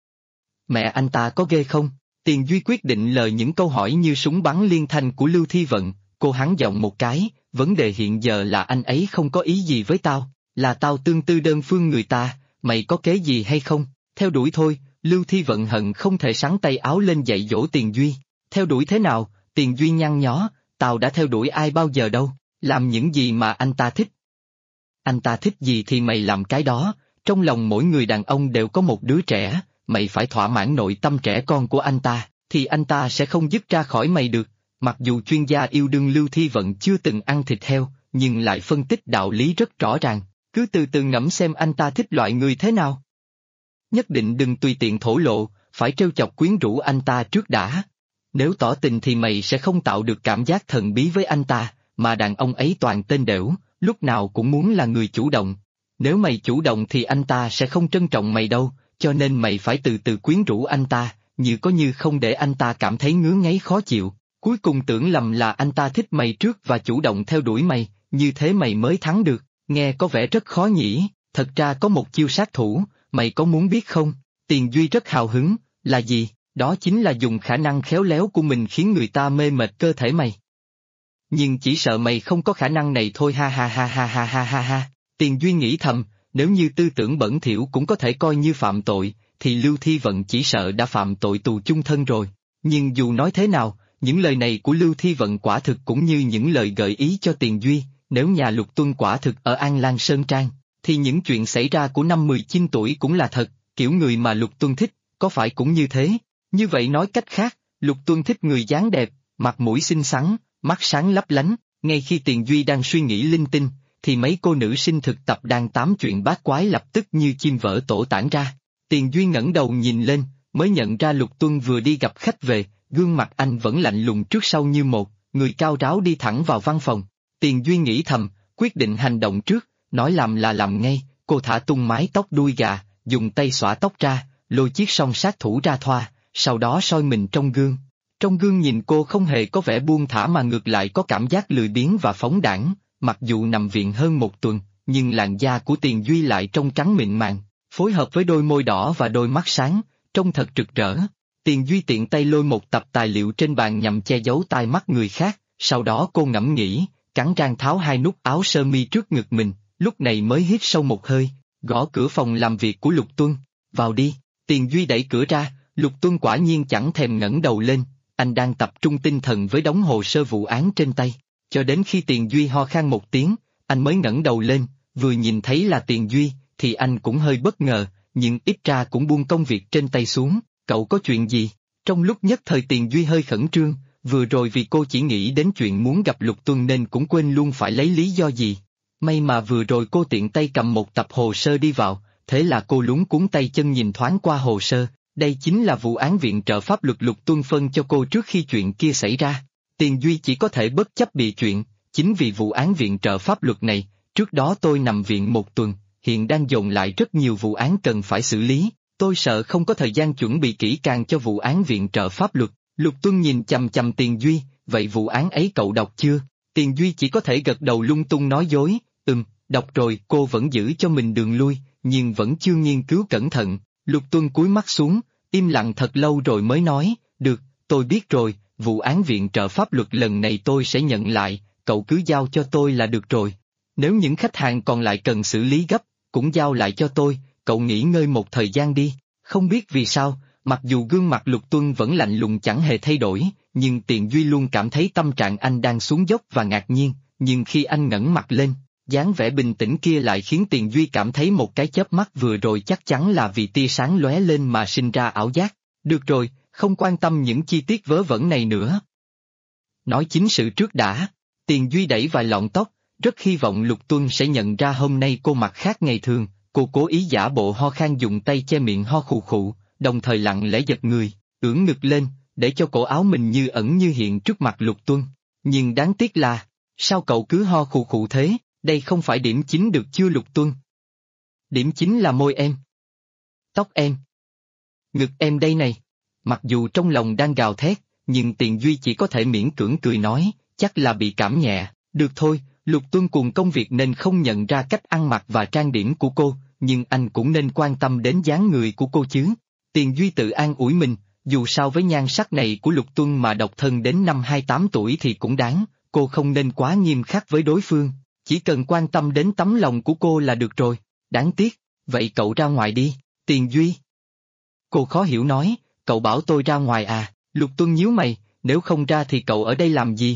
[SPEAKER 2] Mẹ anh ta có ghê không? Tiền Duy quyết định lời những câu hỏi như súng bắn liên thanh của Lưu Thi Vận, cô hắn giọng một cái, vấn đề hiện giờ là anh ấy không có ý gì với tao, là tao tương tư đơn phương người ta, mày có kế gì hay không? Theo đuổi thôi, Lưu Thi Vận hận không thể sắn tay áo lên dạy dỗ Tiền Duy. Theo đuổi thế nào? Tiền Duy nhăn nhó, tao đã theo đuổi ai bao giờ đâu, làm những gì mà anh ta thích. Anh ta thích gì thì mày làm cái đó, trong lòng mỗi người đàn ông đều có một đứa trẻ, mày phải thỏa mãn nội tâm trẻ con của anh ta, thì anh ta sẽ không dứt ra khỏi mày được. Mặc dù chuyên gia yêu đương Lưu Thi Vận chưa từng ăn thịt heo, nhưng lại phân tích đạo lý rất rõ ràng, cứ từ từ ngẫm xem anh ta thích loại người thế nào. Nhất định đừng tùy tiện thổ lộ, phải trêu chọc quyến rũ anh ta trước đã. Nếu tỏ tình thì mày sẽ không tạo được cảm giác thần bí với anh ta, mà đàn ông ấy toàn tên đểu, lúc nào cũng muốn là người chủ động. Nếu mày chủ động thì anh ta sẽ không trân trọng mày đâu, cho nên mày phải từ từ quyến rũ anh ta, như có như không để anh ta cảm thấy ngứa ngáy khó chịu. Cuối cùng tưởng lầm là anh ta thích mày trước và chủ động theo đuổi mày, như thế mày mới thắng được, nghe có vẻ rất khó nhỉ, thật ra có một chiêu sát thủ, mày có muốn biết không? Tiền Duy rất hào hứng, là gì? Đó chính là dùng khả năng khéo léo của mình khiến người ta mê mệt cơ thể mày. Nhưng chỉ sợ mày không có khả năng này thôi ha ha ha ha ha ha ha ha. Tiền Duy nghĩ thầm, nếu như tư tưởng bẩn thỉu cũng có thể coi như phạm tội, thì Lưu Thi Vận chỉ sợ đã phạm tội tù chung thân rồi. Nhưng dù nói thế nào, những lời này của Lưu Thi Vận quả thực cũng như những lời gợi ý cho Tiền Duy, nếu nhà Lục Tuân quả thực ở An Lan Sơn Trang, thì những chuyện xảy ra của năm 19 tuổi cũng là thật, kiểu người mà Lục Tuân thích, có phải cũng như thế? Như vậy nói cách khác, Lục Tuân thích người dáng đẹp, mặt mũi xinh xắn, mắt sáng lấp lánh, ngay khi Tiền Duy đang suy nghĩ linh tinh, thì mấy cô nữ sinh thực tập đang tám chuyện bát quái lập tức như chim vỡ tổ tản ra. Tiền Duy ngẩng đầu nhìn lên, mới nhận ra Lục Tuân vừa đi gặp khách về, gương mặt anh vẫn lạnh lùng trước sau như một, người cao ráo đi thẳng vào văn phòng. Tiền Duy nghĩ thầm, quyết định hành động trước, nói làm là làm ngay, cô thả tung mái tóc đuôi gà, dùng tay xõa tóc ra, lôi chiếc song sát thủ ra thoa, sau đó soi mình trong gương. Trong gương nhìn cô không hề có vẻ buông thả mà ngược lại có cảm giác lười biếng và phóng đãng. Mặc dù nằm viện hơn một tuần, nhưng làn da của Tiền Duy lại trông trắng mịn màng, phối hợp với đôi môi đỏ và đôi mắt sáng, trông thật rực rỡ. Tiền Duy tiện tay lôi một tập tài liệu trên bàn nhằm che giấu tai mắt người khác, sau đó cô ngẫm nghĩ, cắn răng tháo hai nút áo sơ mi trước ngực mình, lúc này mới hít sâu một hơi, gõ cửa phòng làm việc của Lục Tuân, vào đi. Tiền Duy đẩy cửa ra, Lục Tuân quả nhiên chẳng thèm ngẩng đầu lên, anh đang tập trung tinh thần với đống hồ sơ vụ án trên tay, cho đến khi Tiền Duy ho khan một tiếng, anh mới ngẩng đầu lên, vừa nhìn thấy là Tiền Duy, thì anh cũng hơi bất ngờ, nhưng ít ra cũng buông công việc trên tay xuống, cậu có chuyện gì? Trong lúc nhất thời Tiền Duy hơi khẩn trương, vừa rồi vì cô chỉ nghĩ đến chuyện muốn gặp Lục Tuân nên cũng quên luôn phải lấy lý do gì. May mà vừa rồi cô tiện tay cầm một tập hồ sơ đi vào, thế là cô luống cuống tay chân nhìn thoáng qua hồ sơ, đây chính là vụ án viện trợ pháp luật Lục Tuân phân cho cô trước khi chuyện kia xảy ra. Tiền Duy chỉ có thể bất chấp bị chuyện, chính vì vụ án viện trợ pháp luật này, trước đó tôi nằm viện một tuần, hiện đang dồn lại rất nhiều vụ án cần phải xử lý, tôi sợ không có thời gian chuẩn bị kỹ càng cho vụ án viện trợ pháp luật. Lục Tuân nhìn chằm chằm Tiền Duy, vậy vụ án ấy cậu đọc chưa? Tiền Duy chỉ có thể gật đầu lung tung nói dối, đọc rồi. Cô vẫn giữ cho mình đường lui, nhưng vẫn chưa nghiên cứu cẩn thận. Lục Tuân cúi mắt xuống, im lặng thật lâu rồi mới nói, được, tôi biết rồi, vụ án viện trợ pháp luật lần này tôi sẽ nhận lại, cậu cứ giao cho tôi là được rồi. Nếu những khách hàng còn lại cần xử lý gấp, cũng giao lại cho tôi, cậu nghỉ ngơi một thời gian đi. Không biết vì sao, mặc dù gương mặt Lục Tuân vẫn lạnh lùng chẳng hề thay đổi, nhưng Tiền Duy luôn cảm thấy tâm trạng anh đang xuống dốc và ngạc nhiên, nhưng khi anh ngẩng mặt lên, dáng vẻ bình tĩnh kia lại khiến Tiền Duy cảm thấy một cái chớp mắt vừa rồi chắc chắn là vì tia sáng lóe lên mà sinh ra ảo giác. Được rồi, không quan tâm những chi tiết vớ vẩn này nữa. Nói chính sự trước đã. Tiền Duy đẩy vài lọn tóc, rất hy vọng Lục Tuân sẽ nhận ra hôm nay cô mặt khác ngày thường. Cô cố ý giả bộ ho khan dùng tay che miệng ho khụ khụ, đồng thời lặng lẽ giật người, ưỡn ngực lên, để cho cổ áo mình như ẩn như hiện trước mặt Lục Tuân. Nhưng đáng tiếc là, sao cậu cứ ho khụ khụ thế, đây không phải điểm chính được chưa Lục Tuân? Điểm chính là môi em, tóc em, ngực em đây này. Mặc dù trong lòng đang gào thét, nhưng Tiền Duy chỉ có thể miễn cưỡng cười nói, chắc là bị cảm nhẹ, được thôi. Lục Tuân cuồng công việc nên không nhận ra cách ăn mặc và trang điểm của cô, nhưng anh cũng nên quan tâm đến dáng người của cô chứ. Tiền Duy tự an ủi mình, dù sao với nhan sắc này của Lục Tuân mà độc thân đến năm 28 tuổi thì cũng đáng, cô không nên quá nghiêm khắc với đối phương, chỉ cần quan tâm đến tấm lòng của cô là được rồi. Đáng tiếc, vậy cậu ra ngoài đi, Tiền Duy. Cô khó hiểu nói, cậu bảo tôi ra ngoài à? Lục Tuân nhíu mày, nếu không ra thì cậu ở đây làm gì?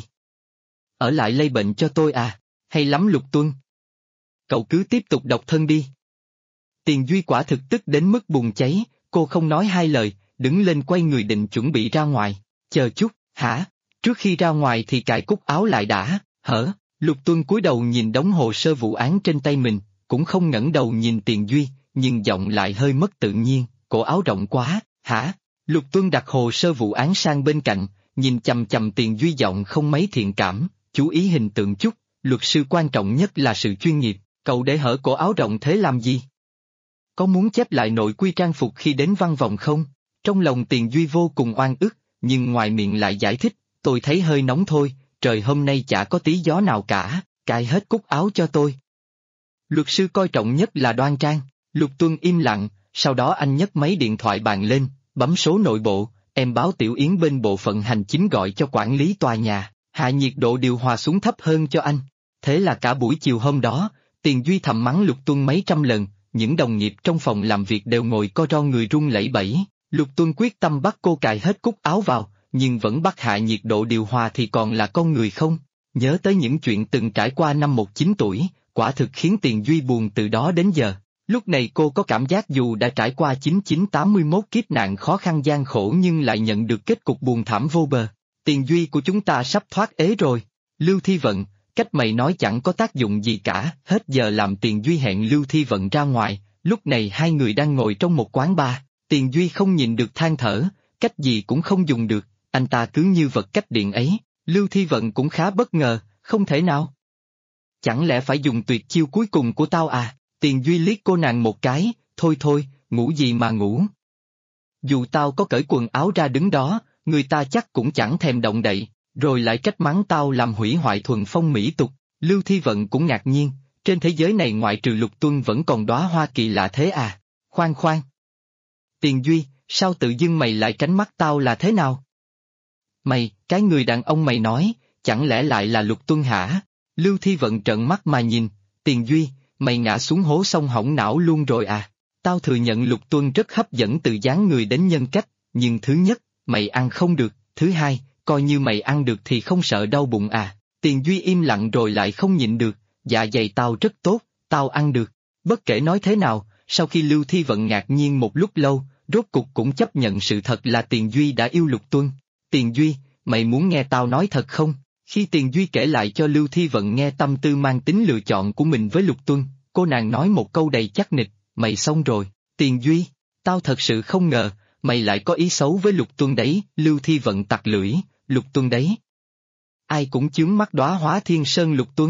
[SPEAKER 2] Ở lại lây bệnh cho tôi à? Hay lắm Lục Tuân. Cậu cứ tiếp tục độc thân đi. Tiền Duy quả thực tức đến mức bùng cháy, cô không nói hai lời, đứng lên quay người định chuẩn bị ra ngoài. Chờ chút, hả? Trước khi ra ngoài thì cài cúc áo lại đã, hở? Lục Tuân cúi đầu nhìn đống hồ sơ vụ án trên tay mình, cũng không ngẩng đầu nhìn Tiền Duy, nhưng giọng lại hơi mất tự nhiên, cổ áo rộng quá, hả? Lục Tuân đặt hồ sơ vụ án sang bên cạnh, nhìn chằm chằm Tiền Duy giọng không mấy thiện cảm, chú ý hình tượng chút, luật sư quan trọng nhất là sự chuyên nghiệp, cậu để hở cổ áo rộng thế làm gì? Có muốn chép lại nội quy trang phục khi đến văn phòng không? Trong lòng Tiền Duy vô cùng oan ức, nhưng ngoài miệng lại giải thích, tôi thấy hơi nóng thôi, trời hôm nay chả có tí gió nào cả, cài hết cúc áo cho tôi. Luật sư coi trọng nhất là đoan trang. Lục Tuân im lặng, sau đó anh nhấc máy điện thoại bàn lên, bấm số nội bộ, em báo Tiểu Yến bên bộ phận hành chính gọi cho quản lý tòa nhà, hạ nhiệt độ điều hòa xuống thấp hơn cho anh. Thế là cả buổi chiều hôm đó, Tiền Duy thầm mắng Lục Tuân mấy trăm lần, những đồng nghiệp trong phòng làm việc đều ngồi co ro người run lẩy bẩy. Lục Tuân quyết tâm bắt cô cài hết cúc áo vào, nhưng vẫn bắt hạ nhiệt độ điều hòa thì còn là con người không? Nhớ tới những chuyện từng trải qua năm 19 tuổi, quả thực khiến Tiền Duy buồn từ đó đến giờ. Lúc này cô có cảm giác dù đã trải qua 9981 kiếp nạn khó khăn gian khổ nhưng lại nhận được kết cục buồn thảm vô bờ. Tiền Duy của chúng ta sắp thoát ế rồi. Lưu Thi Vận, cách mày nói chẳng có tác dụng gì cả. Hết giờ làm Tiền Duy hẹn Lưu Thi Vận ra ngoài, lúc này hai người đang ngồi trong một quán bar. Tiền Duy không nhìn được than thở, cách gì cũng không dùng được, anh ta cứ như vật cách điện ấy. Lưu Thi Vận cũng khá bất ngờ, không thể nào. Chẳng lẽ phải dùng tuyệt chiêu cuối cùng của tao à? Tiền Duy liếc cô nàng một cái, thôi thôi, ngủ gì mà ngủ. Dù tao có cởi quần áo ra đứng đó, người ta chắc cũng chẳng thèm động đậy, rồi lại trách mắng tao làm hủy hoại thuần phong mỹ tục. Lưu Thi Vận cũng ngạc nhiên, trên thế giới này ngoại trừ Lục Tuân vẫn còn đóa hoa kỳ lạ thế à? Khoan khoan. Tiền Duy, sao tự dưng mày lại tránh mắt tao là thế nào? Mày, cái người đàn ông mày nói, chẳng lẽ lại là Lục Tuân hả? Lưu Thi Vận trợn mắt mà nhìn, Tiền Duy, mày ngã xuống hố sông hỏng não luôn rồi à? Tao thừa nhận Lục Tuân rất hấp dẫn từ dáng người đến nhân cách, nhưng thứ nhất, mày ăn không được, thứ hai, coi như mày ăn được thì không sợ đau bụng à. Tiền Duy im lặng rồi lại không nhịn được, dạ dày tao rất tốt, tao ăn được. Bất kể nói thế nào, sau khi Lưu Thi Vận ngạc nhiên một lúc lâu, rốt cục cũng chấp nhận sự thật là Tiền Duy đã yêu Lục Tuân. Tiền Duy, mày muốn nghe tao nói thật không? Khi Tiền Duy kể lại cho Lưu Thi Vận nghe tâm tư mang tính lựa chọn của mình với Lục Tuân, cô nàng nói một câu đầy chắc nịch, mày xong rồi. Tiền Duy, tao thật sự không ngờ, mày lại có ý xấu với Lục Tuân đấy. Lưu Thi Vận tặc lưỡi, Lục Tuân đấy. Ai cũng chướng mắt đóa hóa thiên sơn Lục Tuân.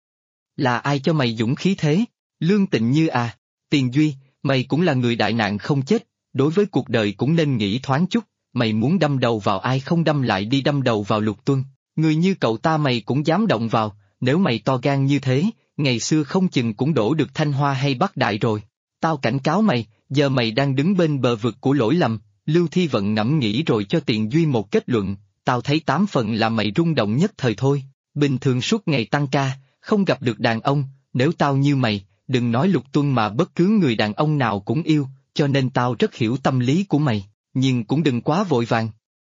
[SPEAKER 2] Là ai cho mày dũng khí thế? Lương Tịnh Như à? Tiền Duy, mày cũng là người đại nạn không chết, đối với cuộc đời cũng nên nghĩ thoáng chút, mày muốn đâm đầu vào ai không đâm lại đi đâm đầu vào Lục Tuân. Người như cậu ta mày cũng dám động vào, nếu mày to gan như thế, ngày xưa không chừng cũng đổ được Thanh Hoa hay Bắc Đại rồi. Tao cảnh cáo mày, giờ mày đang đứng bên bờ vực của lỗi lầm. Lưu Thi Vận ngẫm nghĩ rồi cho Tiền Duy một kết luận, tao thấy 8 phần là mày rung động nhất thời thôi. Bình thường suốt ngày tăng ca, không gặp được đàn ông, nếu tao như mày, đừng nói Lục Tuân mà bất cứ người đàn ông nào cũng yêu, cho nên tao rất hiểu tâm lý của mày, nhưng cũng đừng quá vội vàng.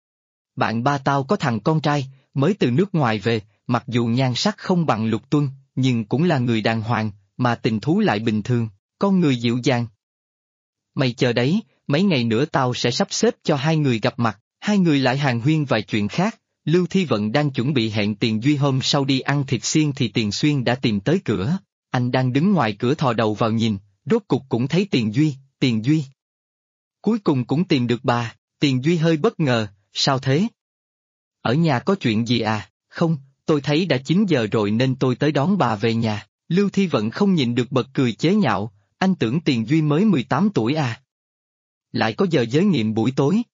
[SPEAKER 2] Bạn ba tao có thằng con trai, mới từ nước ngoài về, mặc dù nhan sắc không bằng Lục Tuân, nhưng cũng là người đàng hoàng, mà tình thú lại bình thường, con người dịu dàng. Mày chờ đấy, mấy ngày nữa tao sẽ sắp xếp cho hai người gặp mặt, hai người lại hàn huyên vài chuyện khác. Lưu Thi Vận đang chuẩn bị hẹn Tiền Duy hôm sau đi ăn thịt xiên thì Tiền Xuyên đã tìm tới cửa. Anh đang đứng ngoài cửa thò đầu vào nhìn, rốt cục cũng thấy Tiền Duy, Tiền Duy. Cuối cùng cũng tìm được bà. Tiền Duy hơi bất ngờ, sao thế? Ở nhà có chuyện gì à? Không, tôi thấy đã 9 giờ rồi nên tôi tới đón bà về nhà. Lưu Thi Vận không nhịn được bật cười chế nhạo, anh tưởng Tiền Duy mới 18 tuổi à? Lại có giờ giới nghiệm buổi tối.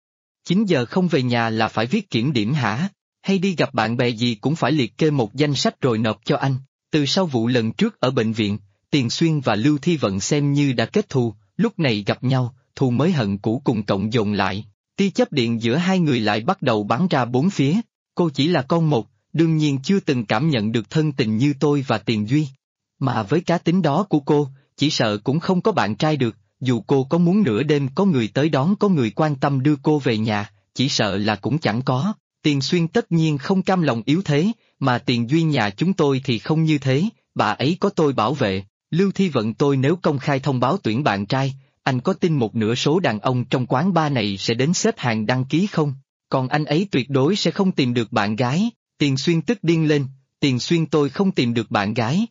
[SPEAKER 2] 9 giờ không về nhà là phải viết kiểm điểm hả? Hay đi gặp bạn bè gì cũng phải liệt kê một danh sách rồi nộp cho anh. Từ sau vụ lần trước ở bệnh viện, Tiền Xuyên và Lưu Thi Vận xem như đã kết thù, lúc này gặp nhau, thù mới hận cũ cùng cộng dồn lại. Tia chớp điện giữa hai người lại bắt đầu bắn ra bốn phía. Cô chỉ là con một, đương nhiên chưa từng cảm nhận được thân tình như tôi và Tiền Duy. Mà với cá tính đó của cô, chỉ sợ cũng không có bạn trai được. Dù cô có muốn nửa đêm có người tới đón có người quan tâm đưa cô về nhà, chỉ sợ là cũng chẳng có. Tiền Xuyên tất nhiên không cam lòng yếu thế, mà Tiền Duy nhà chúng tôi thì không như thế, bà ấy có tôi bảo vệ. Lưu Thi Vận tôi nếu công khai thông báo tuyển bạn trai, anh có tin một nửa số đàn ông trong quán bar này sẽ đến xếp hàng đăng ký không? Còn anh ấy tuyệt đối sẽ không tìm được bạn gái. Tiền Xuyên tức điên lên, Tiền Xuyên tôi không tìm được bạn gái.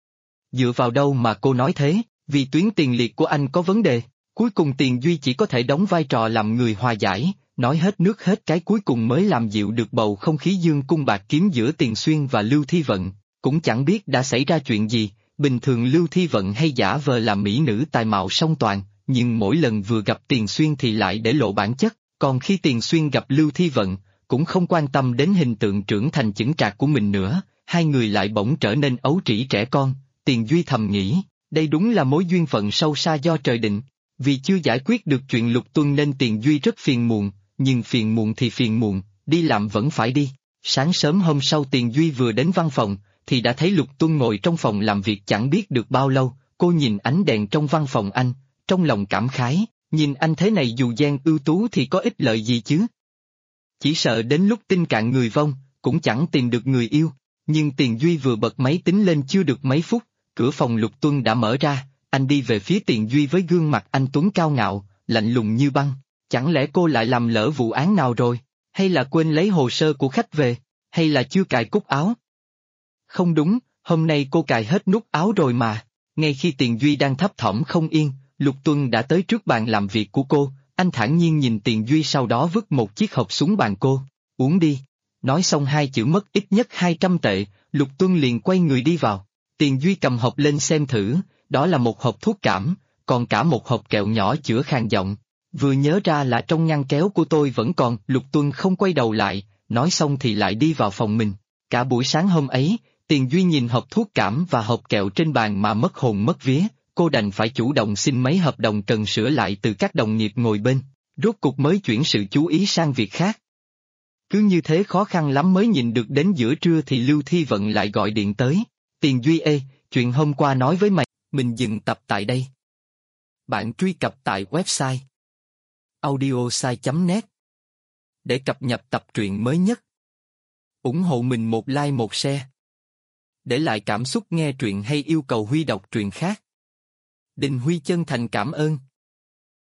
[SPEAKER 2] Dựa vào đâu mà cô nói thế? Vì tuyến tiền liệt của anh có vấn đề. Cuối cùng Tiền Duy chỉ có thể đóng vai trò làm người hòa giải, nói hết nước hết cái cuối cùng mới làm dịu được bầu không khí dương cung bạc kiếm giữa Tiền Xuyên và Lưu Thi Vận. Cũng chẳng biết đã xảy ra chuyện gì, bình thường Lưu Thi Vận hay giả vờ làm mỹ nữ tài mạo song toàn, nhưng mỗi lần vừa gặp Tiền Xuyên thì lại để lộ bản chất, còn khi Tiền Xuyên gặp Lưu Thi Vận, cũng không quan tâm đến hình tượng trưởng thành chững chạc của mình nữa, hai người lại bỗng trở nên ấu trĩ trẻ con. Tiền Duy thầm nghĩ, đây đúng là mối duyên phận sâu xa do trời định. Vì chưa giải quyết được chuyện Lục Tuân nên Tiền Duy rất phiền muộn, nhưng phiền muộn thì phiền muộn, đi làm vẫn phải đi. Sáng sớm hôm sau Tiền Duy vừa đến văn phòng, thì đã thấy Lục Tuân ngồi trong phòng làm việc chẳng biết được bao lâu. Cô nhìn ánh đèn trong văn phòng anh, trong lòng cảm khái, nhìn anh thế này dù gian ưu tú thì có ích lợi gì chứ? Chỉ sợ đến lúc tinh cạn người vong, cũng chẳng tìm được người yêu. Nhưng Tiền Duy vừa bật máy tính lên chưa được mấy phút, cửa phòng Lục Tuân đã mở ra, anh đi về phía Tiền Duy với gương mặt anh tuấn cao ngạo, lạnh lùng như băng. Chẳng lẽ cô lại làm lỡ vụ án nào rồi? Hay là quên lấy hồ sơ của khách về? Hay là chưa cài cúc áo? Không đúng, hôm nay cô cài hết nút áo rồi mà. Ngay khi Tiền Duy đang thấp thỏm không yên, Lục Tuân đã tới trước bàn làm việc của cô, anh thản nhiên nhìn Tiền Duy sau đó vứt một chiếc hộp xuống bàn cô. Uống đi. Nói xong hai chữ mất ít nhất 200 tệ, Lục Tuân liền quay người đi vào. Tiền Duy cầm hộp lên xem thử, đó là một hộp thuốc cảm, còn cả một hộp kẹo nhỏ chữa khàn giọng. Vừa nhớ ra là trong ngăn kéo của tôi vẫn còn. Lục Tuân không quay đầu lại, nói xong thì lại đi vào phòng mình. Cả buổi sáng hôm ấy, Tiền Duy nhìn hộp thuốc cảm và hộp kẹo trên bàn mà mất hồn mất vía, cô đành phải chủ động xin mấy hợp đồng cần sửa lại từ các đồng nghiệp ngồi bên, rốt cục mới chuyển sự chú ý sang việc khác. Cứ như thế khó khăn lắm mới nhìn được đến giữa trưa thì Lưu Thi Vận lại gọi điện tới. Tiền Duy ê, chuyện hôm qua nói với mày, mình dừng tập tại đây.
[SPEAKER 1] bạn truy cập tại website audiosai.net để cập nhật tập truyện mới nhất. Ủng hộ mình một like một share. Để lại cảm xúc nghe truyện hay yêu cầu Huy đọc truyện khác. Đình Huy chân thành cảm ơn.